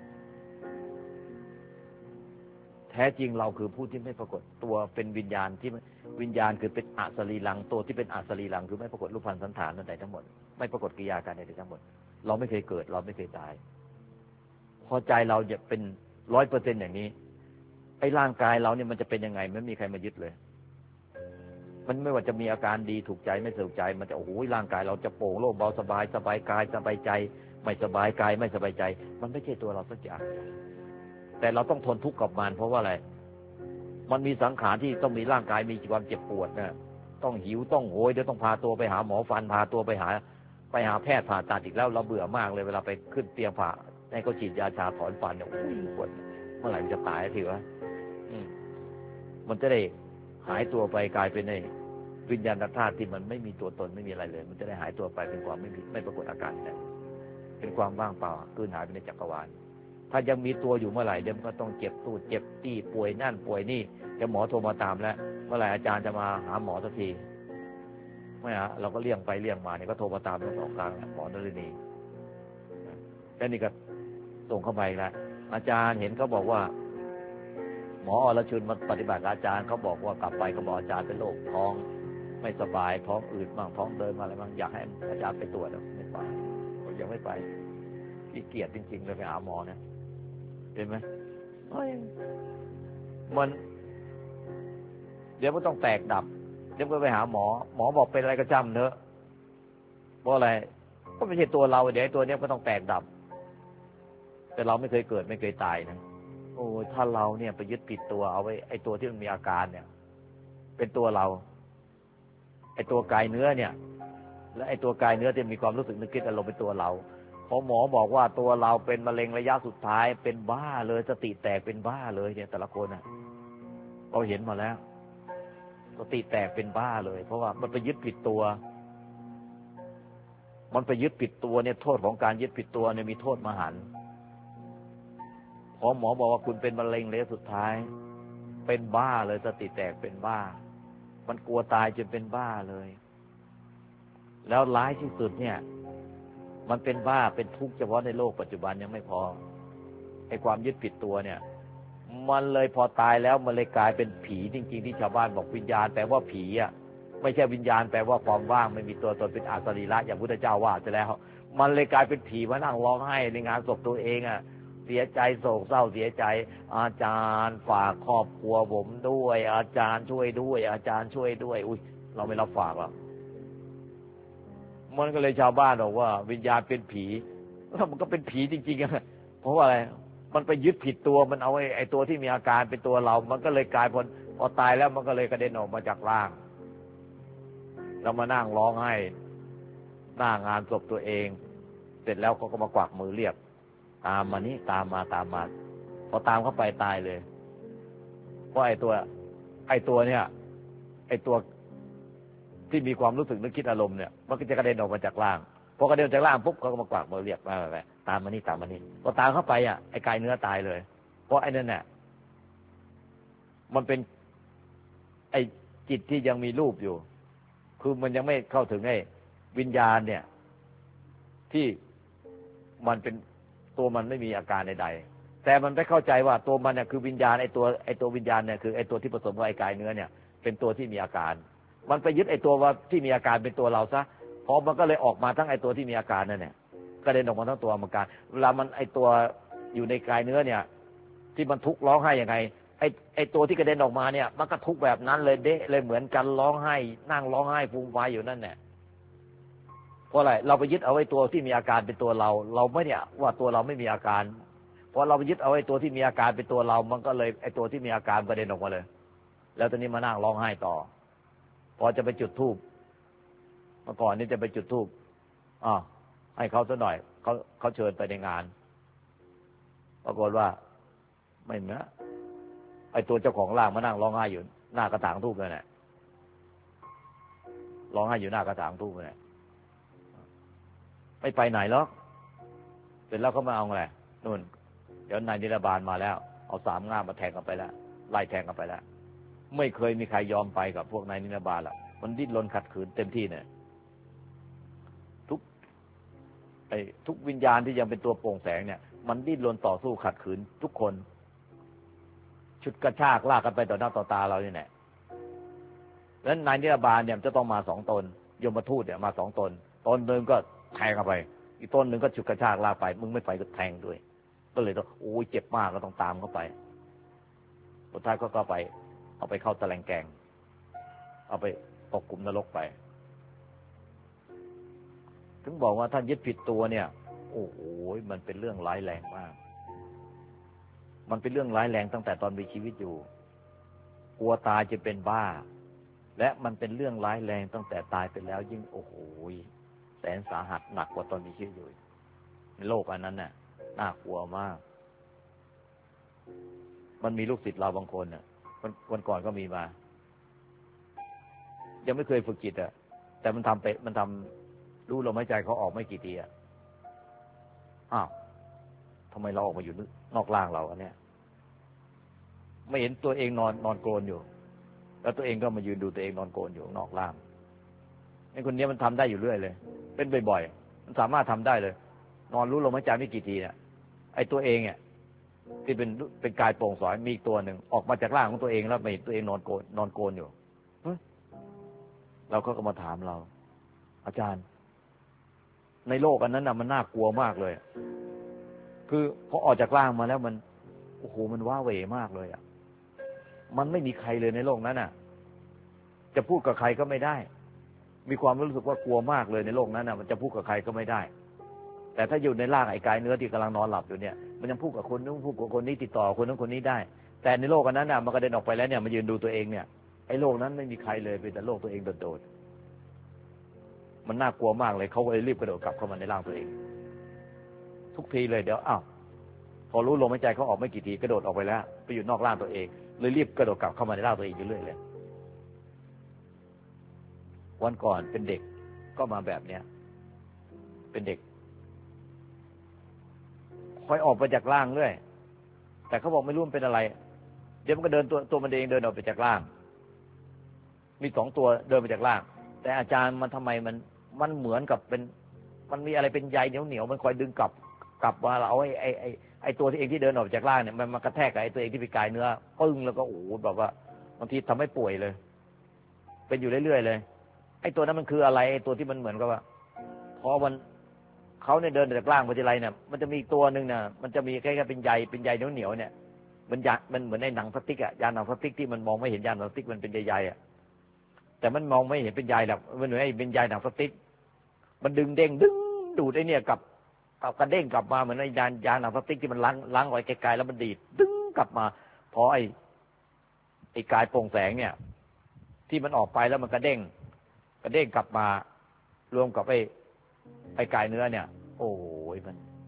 แท้จริงเราคือผู้ที่ไม่ปรากฏตัวเป็นวิญญาณที่วิญญาณคือเป็นอสรีรังตัวที่เป็นอสรีรังคือไม่ปรากฏรูปพรรณสันฐานใดทั้งหมดไม่ปรากฏกิริยาการใดทั้งหมดเราไม่เคยเกิดเราไม่เคยตายพอใจเราจะเป็น100%อย่างนี้ไอ้ร่างกายเราเนี่ยมันจะเป็นยังไงไม่มีใครมายึดเลยมันไม่ว่าจะมีอาการดีถูกใจไม่ถูกใจมันจะโอ้โหร่างกายเราจะโปร่งโล่งเบาสบายสบายกายสบายใจไม่สบายกายไม่สบายใจมันไม่ใช่ตัวเราสักอย่างแต่เราต้องทนทุกข์กับมันเพราะว่าอะไรมันมีสังขารที่ต้องมีร่างกายมีความเจ็บปวดนะต้องหิวต้องโหยเดี๋ยวต้องพาตัวไปหาหมอฟันพาตัวไปหาแพทย์ผ่าตัดอีกแล้วเราเบื่อมากเลยเวลาไปขึ้นเตียงผ่าให้เขาฉีดยาชาถอนฟันเนี่ยโอ้ยปวดเมื่อไหร่มันจะตายทีวะมันจะได้หายตัวไปกลายเป็นในวิญญาณธาตุที่มันไม่มีตัวตนไม่มีอะไรเลยมันจะได้หายตัวไปเป็นความไม่ปรากฏอาการใดเป็นความว่างเปล่าคืนหายไปในจักรวาลถ้ายังมีตัวอยู่เมื่อไหร่เดี๋ยวมันก็ต้องเจ็บตูดเจ็บตี้ป่วยนั่นป่วยนี่เดี๋ยวหมอโทรมาตามแล้วเมื่อไหร่อาจารย์จะมาหาหมอสักทีไม่ฮะเราก็เลี่ยงไปเลี่ยงมาเนี่ยก็โทรมาตามทั้งสองครั้งหมอนฤณีแล้วนี่ก็ส่งเข้าไปแล้วอาจารย์เห็นเขาบอกว่าหมออรชุนมาปฏิบัติอาจารย์เขาบอกว่ากลับไปเขาบอกอาจารย์เป็นโรคท้องไม่สบายท้องอืดบ้างท้องเดินมาอะไรบ้างอยากให้อาจารย์ไปตรวจไม่ไปยังไม่ไปขี้เกียจจริงๆเลยไปหาหมอนะเห็นไหมมันเดี๋ยวมันต้องแตกดับเดี๋ยวก็ไปหาหมอบอกเป็นอะไรก็จำเถอะเพราะอะไรก็ไม่ใช่ตัวเราเดี๋ยวตัวนี้ก็ต้องแตกดับแต่เราไม่เคยเกิดไม่เคยตายนะโอ้ถ้าเราเนี่ยไปยึดผิดตัวเอาไว้ไอ้ตัวที่มันมีอาการเนี่ยเป็นตัวเราไอ้ตัวกายเนื้อเนี่ยและไอ้ตัวกายเนื้อที่มีความรู้สึกนึกคิดอารมณ์เป็นตัวเราพอหมอบอกว่าตัวเราเป็นมะเร็งระยะสุดท้ายเป็นบ้าเลยสติแตกเป็นบ้าเลยเนี่ยแต่ละคนน่ะเราเห็นมาแล้วสติแตกเป็นบ้าเลยเพราะว่ามันไปยึดผิดตัวมันไปยึดผิดตัวเนี่ยโทษของการยึดผิดตัวเนี่ยมีโทษมหันต์พอหมอบอกว่าคุณเป็นมะเร็งระยะสุดท้ายเป็นบ้าเลยสติแตกเป็นบ้ามันกลัวตายจนเป็นบ้าเลยแล้วร้ายที่สุดเนี่ยมันเป็นบ้าเป็นทุกข์เฉพาะในโลกปัจจุบันยังไม่พอไอ้ความยึดผิดตัวเนี่ยมันเลยพอตายแล้วมันเลยกลายเป็นผีจริงๆที่ชาวบ้านบอกวิญญาณแปลว่าผีอ่ะไม่ใช่วิญญาณแปลว่าความว่างไม่มีตัวตนเป็นอาสรีระอย่างพุทธเจ้าว่าจะแล้วมันเลยกลายเป็นผีมานั่งร้องไห้ในงานศพตัวเองอ่ะเสียใจโศกเศร้าเสียใจอาจารย์ฝากครอบครัวผมด้วยอาจารย์ช่วยด้วยอาจารย์ช่วยด้วยอุ้ยเราไม่รับฝากหรอกมันก็เลยชาวบ้านบอกว่าวิญญาณเป็นผีแล้วมันก็เป็นผีจริงๆอ่ะเพราะว่าอะไรมันไปยึดผิดตัวมันเอาไอ้ตัวที่มีอาการเป็นตัวเรามันก็เลยกลายพอตายแล้วมันก็เลยกระเด็นออกมาจากร่างเรามานั่งร้องไห้หน้างานศพตัวเองเสร็จแล้วก็มากวักมือเรียกตามมานี่ตามมาพอตามเข้าไปตายเลยเพราะไอ้ตัวเนี่ยไอ้ตัวที่มีความรู้สึกนึกคิดอารมณ์เนี่ยมันก็จะกระเด็นออกมาจากร่างพอกระเด็นจากร่างปุ๊บเขาก็มากวักมือเรียกไปตามมานี่พอตามเข้าไปอ่ะไอ้กายเนื้อตายเลยเพราะไอ้นั่นเนี่ยมันเป็นไอ้จิตที่ยังมีรูปอยู่คือมันยังไม่เข้าถึงไอ้วิญญาณเนี่ยที่มันเป็นตัวมันไม่มีอาการใดๆแต่มันไม่เข้าใจว่าตัวมันเนี่ยคือวิญญาณไอ้ตัววิญญาณเนี่ยคือไอ้ตัวที่ผสมกับไอ้กายเนื้อเนี่ยเป็นตัวที่มีอาการมันไปยึดไอ้ตัวว่าที่มีอาการเป็นตัวเราซะพอมันก็เลยออกมาทั้งไอ้ตัวที่มีอาการนั่นแหละกระเด็นออกมาทั้งตัวอาการเวลามันไอ้ตัวอยู่ในกายเนื้อเนี่ยที่มันทุกข์ร้องไห้ยังไงไอ้ตัวที่กระเด็นออกมาเนี่ยมันก็ทุกข์แบบนั้นเลยเดะเลยเหมือนกันร้องไห้นั่งร้องไห้ฟูมฟายอยู่นั่นแหละเพราะอะไรเราไปยึดเอาไอ้ตัวที่มีอาการเป็นตัวเราไม่เนี่ยว่าตัวเราไม่มีอาการพอเราไปยึดเอาไอ้ตัวที่มีอาการเป็นตัวเรามันก็เลยไอ้ตัวที่มีอาการกระเด็นออกมาเลยแล้วตอนนี้มานั่งร้องไห้ต่อพอจะไปจุดธูปเมื่อก่อนนี้จะไปจุดธูปให้เขาซะหน่อยเขาเชิญไปในงานปรากฏว่าไม่เหมือนไอ้ตัวเจ้าของร่างมานั่งร้องไห้อยู่หน้ากระถางธูปเลยเนี่ยร้องไห้อยู่หน้ากระถางธูปเลยไม่ไปไหนหรอกเสร็จแล้วเขามาเอาไงนู่นเดี๋ยวนายนิรบาลมาแล้วเอา3 ง่ามมาแทงกันไปแล้วไล่แทงกันไปแล้วไม่เคยมีใครยอมไปกับพวกนายนิรบาลหรอกมันดิ้นรนขัดขืนเต็มที่เนี่ยทุกวิญญาณที่ยังเป็นตัวโปร่งแสงเนี่ยมันดิ้นรนต่อสู้ขัดขืนทุกคนชุดกระชากลากกันไปต่อหน้าต่อตาเราเนี่ยแหละแล้วนายนิรบาลเนี่ยจะต้องมา2 ตนยมทูตเนี่ยมา2 ตนหนึ่งก็แทงเข้าไปอีกตนหนึ่งก็ฉุดกระชากลากไปมึงไม่ไปก็แทงด้วยก็เลยต้องโอ้ยเจ็บมากก็ต้องตามเข้าไปสุดท้ายก็ไปเอาไปเข้าตะแลงแกงเอาไปตกกลุ่มนรกไปถึงบอกว่าท่านยึดผิดตัวเนี่ยโอ้โหมันเป็นเรื่องร้ายแรงมากมันเป็นเรื่องร้ายแรงตั้งแต่ตอนมีชีวิตอยู่กลัวตายจะเป็นบ้าและมันเป็นเรื่องร้ายแรงตั้งแต่ตายไปแล้วยิ่งโอ้โหแสนสาหัสหนักกว่าตอนมีชีวิตอยู่ในโลกอันนั้นน่ะน่ากลัวมากมันมีลูกศิษย์เราบางคนน่ะวันก่อนก็มีมายังไม่เคยฝึกจิตอ่ะแต่มันทำรู้ลมหายใจเขาออกไม่กี่ทีอ่ะอ้าวทำไมเราออกมาอยู่นอกร่างเราอันเนี้ยไม่เห็นตัวเองนอนโกนอยู่แล้วตัวเองก็มายืนดูตัวเองนอนโกนอยู่นอกร่างไอ้คนนี้มันทำได้อยู่เรื่อยเลยเป็นบ่อยๆมันสามารถทำได้เลยนอนรู้ลมหายใจไม่กี่ทีเนี่ยไอ้ตัวเองเนี่ยที่เป็นกายโปร่งใสมีตัวหนึ่งออกมาจากร่างของตัวเองแล้วไม่เห็นตัวเองนอนโกนอยู่เราก็มาถามเราอาจารย์ในโลกอันนั้นน่ะมันน่ากลัวมากเลยคือพอออกจากร่างมาแล้วมันโอ้โหมันว้าเหวมากเลยอ่ะมันไม่มีใครเลยในโลกนั้นน่ะจะพูดกับใครก็ไม่ได้มีความรู้สึกว่ากลัวมากเลยในโลกนั้นน่ะมันจะพูดกับใครก็ไม่ได้แต่ถ้าอยู่ในร่างไอ้กายเนื้อที่กำลังนอนหลับอยู่เนี่ยมันยังพูดกับคนนู้นพูดกับคนนี้ติดต่อคนนั้นคนนี้ได้แต่ในโลกอันนั้นน่ะมันกระเด็นออกไปแล้วเนี่ยมันยืนดูตัวเองเนี่ยไอ้โลกนั้นไม่มีใครเลยเป็นแต่โลกตัวเองโดดๆมันน่ากลัวมากเลยเขาเลยรีบกระโดดกลับเข้ามาในร่างตัวเองทุกทีเลยเดี๋ยวพอรู้ลมหายใจเขาออกไม่กี่ทีกระโดดออกไปแล้วไปอยู่นอกร่างตัวเองเลยรีบกระโดดกลับเข้ามาในร่างตัวเองอยู่เรื่อยเลยวันก่อนเป็นเด็กก็มาแบบเนี้ยเป็นเด็กคอยออกไปจากร่างเรื่อยแต่เขาบอกไม่รู้มันเป็นอะไรเดี๋ยวมันก็เดินตัวมันเองเดินออกไปจากร่างมี2 ตัวเดินไปจากร่างแต่อาจารย์มันทำไมมันเหมือนกับเป็นมันมีอะไรเป็นใยเหนียวมันคอยดึงกลับมาเราไอ้ตัวที่เองที่เดินออกจากร่างเนี่ยมันมากระแทกกับไอ้ตัวเองที่เป็นกายเนื้อปึ้งแล้วก็โอ้โหแบบว่าบางทีทำให้ป่วยเลยเป็นอยู่เรื่อยๆเลยไอ้ตัวนั้นมันคืออะไรไอ้ตัวที่มันเหมือนกับว่าพอมันเขาเนี่ยเดินจากร่างไปทีไรเนี่ยมันจะมีตัวหนึ่งเนี่ยมันจะมีแค่เป็นใยเหนียวเนี่ยมันเหมือนในหนังพลาสติกอะยางหนังพลาสติกที่มันมองไม่เห็นยางหนังพลาสติกมันเป็นใยๆอะแต่มันมองไม่เห็นเป็นใยหรอกมันเหมือนไอ้เป็นใยหนังพลาสติกมันดึงเด้งดูดไอ้เนี่ยกับกระเด้งกลับมาเหมือนไอ้ยางหนังพลาสติกที่มันล้างไว้ไกลๆแล้วมันดีดดึงกลับมาพอไอ้กายโปร่งแสงเนี่ยที่มันออกไปแล้วมันกระเด้งกลับมารวมกับไอ้กายเนื้อเนี่ยโอ้ย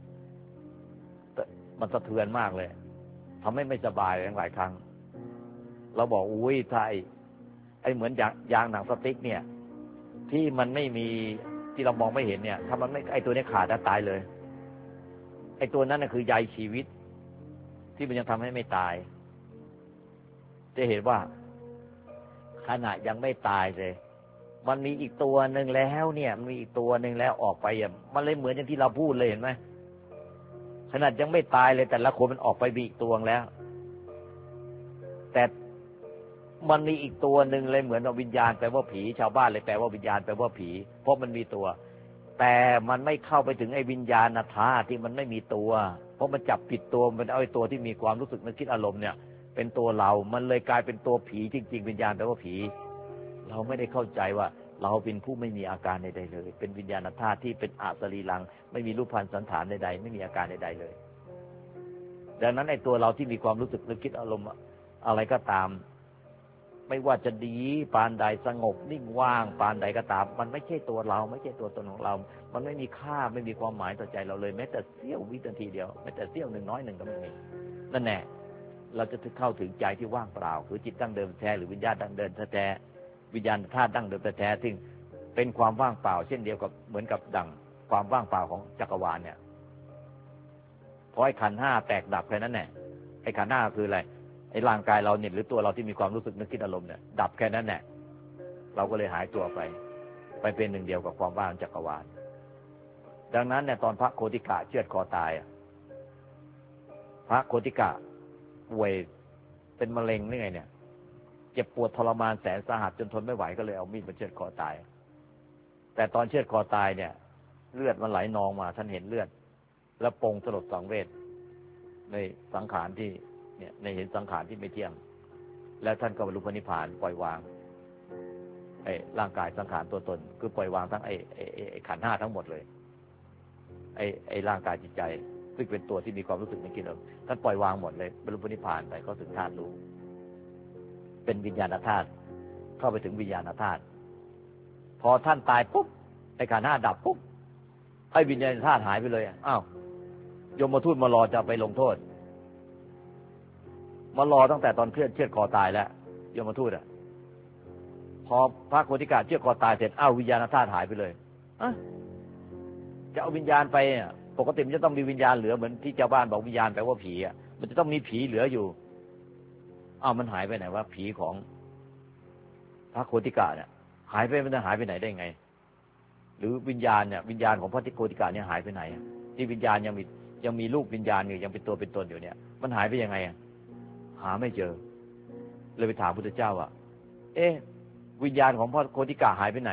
มันสะเทือนมากเลยทำให้ไม่สบายหลายครั้งเราบอกอุ้ยถ้าไอ้เหมือนยางหนังสติ๊กเนี่ยที่มันไม่มีที่เรามองไม่เห็นเนี่ยถ้ามันไม่ไอ้ตัวนี้ขาดแล้วตายเลยไอ้ตัวนั้นน่ะคือใยชีวิตที่มันยังทำให้ไม่ตายจะเห็นว่าขณะยังไม่ตายเลยมันมีอีกตัวหนึ่งแล้วเนี่ยมันมีอีกตัวหนึ่งแล้วออกไปอ่ะมันเลยเหมือนอย่างที่เราพูดเลยเห็นไหมขนาดยังไม่ตายเลยแต่ละคนมันออกไปมีอีกตัวแล้วแต่มันมีอีกตัวหนึ่งเลยเหมือนวิญญาณแปลว่าผีชาวบ้านเลยแปลว่าวิญญาณแปลว่าผีเพราะมันมีตัวแต่มันไม่เข้าไปถึงไอ้วิญญาณธาตุที่มันไม่มีตัวเพราะมันจับผิดตัวมันเอาไอ้ตัวที่มีความรู้สึกนึกคิดอารมณ์เนี่ยเป็นตัวเรามันเลยกลายเป็นตัวผีจริงๆวิญญาณแปลว่าผีเราไม่ได้เข้าใจว่าเราเป็นผู้ไม่มีอาการใดๆเลยเป็นวิญญาณธาตุที่เป็นอสรีลังไม่มีรูปพรรณสันฐานใดๆไม่มีอาการใดๆเลยดังนั้นไอ้ตัวเราที่มีความรู้สึกนึกคิดอารมณ์อะไรก็ตามไม่ว่าจะดีปานใดสงบนิ่งว่างปานใดก็ตามมันไม่ใช่ตัวเราไม่ใช่ตัวตนของเรามันไม่มีค่าไม่มีความหมายต่อใจเราเลยแม้แต่เสี้ยววินาทีเดียวแม้แต่เสี้ยวหนึ่งน้อยหนึ่งก็ไม่มีนั่นแน่เราจะเข้าถึงใจที่ว่างเปล่าคือจิตดั้งเดิมแท้หรือวิญญาณดั้งเดิมแท้วิญญาณธาตุดั้งเดิมแท้ซึ่งเป็นความว่างเปล่าเช่นเดียวกับเหมือนกับดั่งความว่างเปล่าของจักรวาลเนี่ยพอไอ้ขันธ์ 5แตกดับแค่นั้นแหละไอ้ขันธ์ 5คืออะไรไอ้ร่างกายเราเนี่ยหรือตัวเราที่มีความรู้สึกนึกคิดอารมณ์เนี่ยดับแค่นั้นแหละเราก็เลยหายตัวไปเป็นหนึ่งเดียวกับความว่างจักรวาลดังนั้นเนี่ยตอนพระโคติกะเชือดคอตายพระโคติกะป่วยเป็นมะเร็งหรือไงเนี่ยเจ็บปวดทรมานแสนสาหัสจนทนไม่ไหวก็เลยเอามีดมาเชือดคอตายแต่ตอนเชือดคอตายเนี่ยเลือดมันไหลนองมาท่านเห็นเลือดแล้วปรงสลดสังเวชในสังขารที่เนี่ยในเห็นสังขารที่ไม่เที่ยงแล้วท่านก็บรรลุพระนิพพานปล่อยวางไอ้ร่างกายสังขารตัวตนคือปล่อยวางทั้งไอ้ขันธ์ 5ทั้งหมดเลยไอ้ร่างกายจิตใจซึ่งเป็นตัวที่มีความรู้สึกนึกคิดอารมณ์ท่านปล่อยวางหมดเลยบรรลุพระนิพพานไปก็ถึงธาตุรู้เป็นวิญญาณธาตุเข้าไปถึงวิญญาณธาตุพอท่านตายปุ๊บไอ้ขันธ์ 5ดับปุ๊บไอ้วิญญาณธาตุหายไปเลยอ้าวยมทูตมารอจะไปลงโทษมารอตั้งแต่ตอนเชือดคอตายแล้วยมทูตพอพระโคติกะเชือดคอตายเสร็จอ้าววิญญาณธาตุหายไปเลยจะเอาวิญญาณไปปกติมันจะต้องมีวิญญาณเหลือเหมือนที่ชาวบ้านบอกวิญญาณแปลว่าผีมันจะต้องมีผีเหลืออยู่อ้าวมันหายไปไหนวะผีของพระโคติกะเนี่ยหายไปมันจะหายไปไหนได้ไงหรือวิญญาณเนี่ยวิญญาณของพระโคติกะเนี่ยหายไปไหนที่วิญญาณยังมีรูปวิญญาณอยู่ยังเป็นตัวเป็นตนอยู่เนี่ยมันหายไปยังไงหาไม่เจอเลยไปถามพุทธเจ้าว่าวิญญาณของพระโคติกะหายไปไหน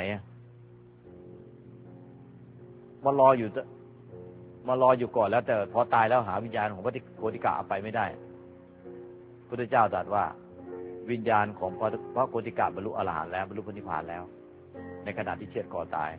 มารออยู่ก่อนแล้วแต่พอตายแล้วหาวิญญาณของพระโคติกะเอาไปไม่ได้พุทธเจ้าตรัสว่าวิญญาณของพระโคติกะบรรลุอรหันต์แล้วบรรลุพระนิพพานแล้วในขณะที่เชือดคอตาย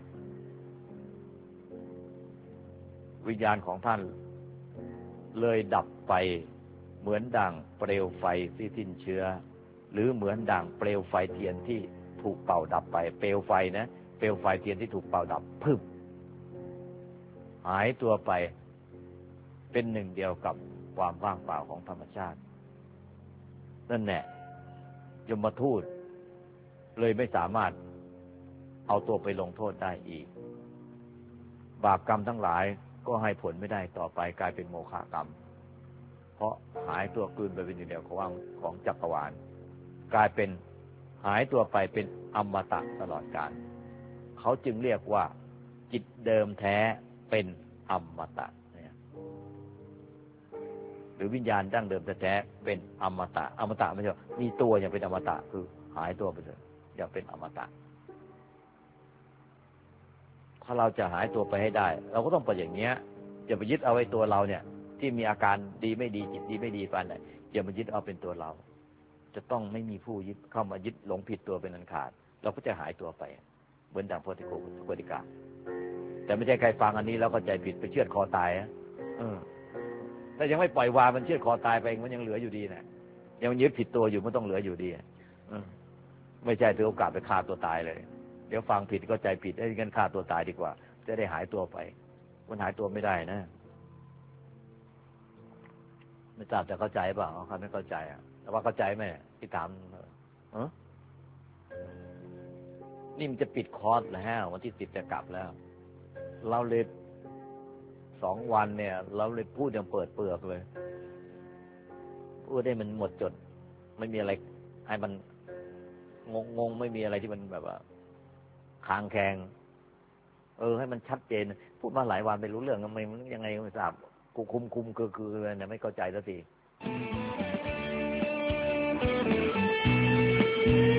วิญญาณของท่านเลยดับไปเหมือนดั่งเปลวไฟที่สิ้นเชื้อหรือเหมือนดั่งเปลวไฟเทียนที่ถูกเป่าดับไปเปลวไฟนะเปลวไฟเทียนที่ถูกเป่าดับพึบหายตัวไปเป็นหนึ่งเดียวกับความว่างเปล่าของธรรมชาตินั่นแหละยมทูตเลยไม่สามารถเอาตัวไปลงโทษได้อีกบาปกรรมทั้งหลายก็ให้ผลไม่ได้ต่อไปกลายเป็นโมฆะกรรมเพราะหายตัวกลืนไปเป็นหนึ่งเดียวของจักรวาลกลายเป็นหายตัวไปเป็นอมตะตลอดกาลเขาจึงเรียกว่าจิตเดิมแท้เป็นอมตะหรือวิญญาณดั้งเดิมแท้ๆเป็นอมตะอมตะไม่ใช่มีตัวอย่างเป็นอมตะคือหายตัวไปเลยอย่าเป็นอมตะถ้าเราจะหายตัวไปให้ได้เราก็ต้องเป็นอย่างเนี้ยอย่าไปยึดเอาไว้ตัวเราเนี่ยที่มีอาการดีไม่ดีจิตดีไม่ดีปันไหนอย่ามายึดเอาเป็นตัวเราจะต้องไม่มีผู้ยึดเข้ามายึดหลงผิดตัวเป็นอันขาดเราก็จะหายตัวไปเหมือนดังโพธิโกติกาแต่ไม่ใช่ใครฟังอันนี้แล้วก็ใจผิดไปเชือดคอตายถ้ายังไม่ปล่อยวางมันเชือดคอตายไปมันยังเหลืออยู่ดีนะยังยึดผิดตัวอยู่มันต้องเหลืออยู่ดีไม่ใช่ถือโอกาสไปฆ่าตัวตายเลยเดี๋ยวฟังผิดก็ใจผิดให้กันฆ่าตัวตายดีกว่าจะได้หายตัวไปมันหายตัวไม่ได้นะไม่ทราบจะเข้าใจเปล่าเขาไม่เข้าใจแต่ว่าเข้าใจไหมที่ถามนี่มันจะปิดคอร์สแล้ววันที่10จะกลับแล้วเราเลย2 วันเนี่ยเราเลยพูดอย่างเปิดเปลือกเลยพูดได้มันหมดจดไม่มีอะไรให้มันงงไม่มีอะไรที่มันแบบว่าคางแคงให้มันชัดเจนพูดมาหลายวันไม่รู้เรื่องทำไมมันยังไงไม่ทราบกูคุมคือเนี่ยไม่เข้าใจสักที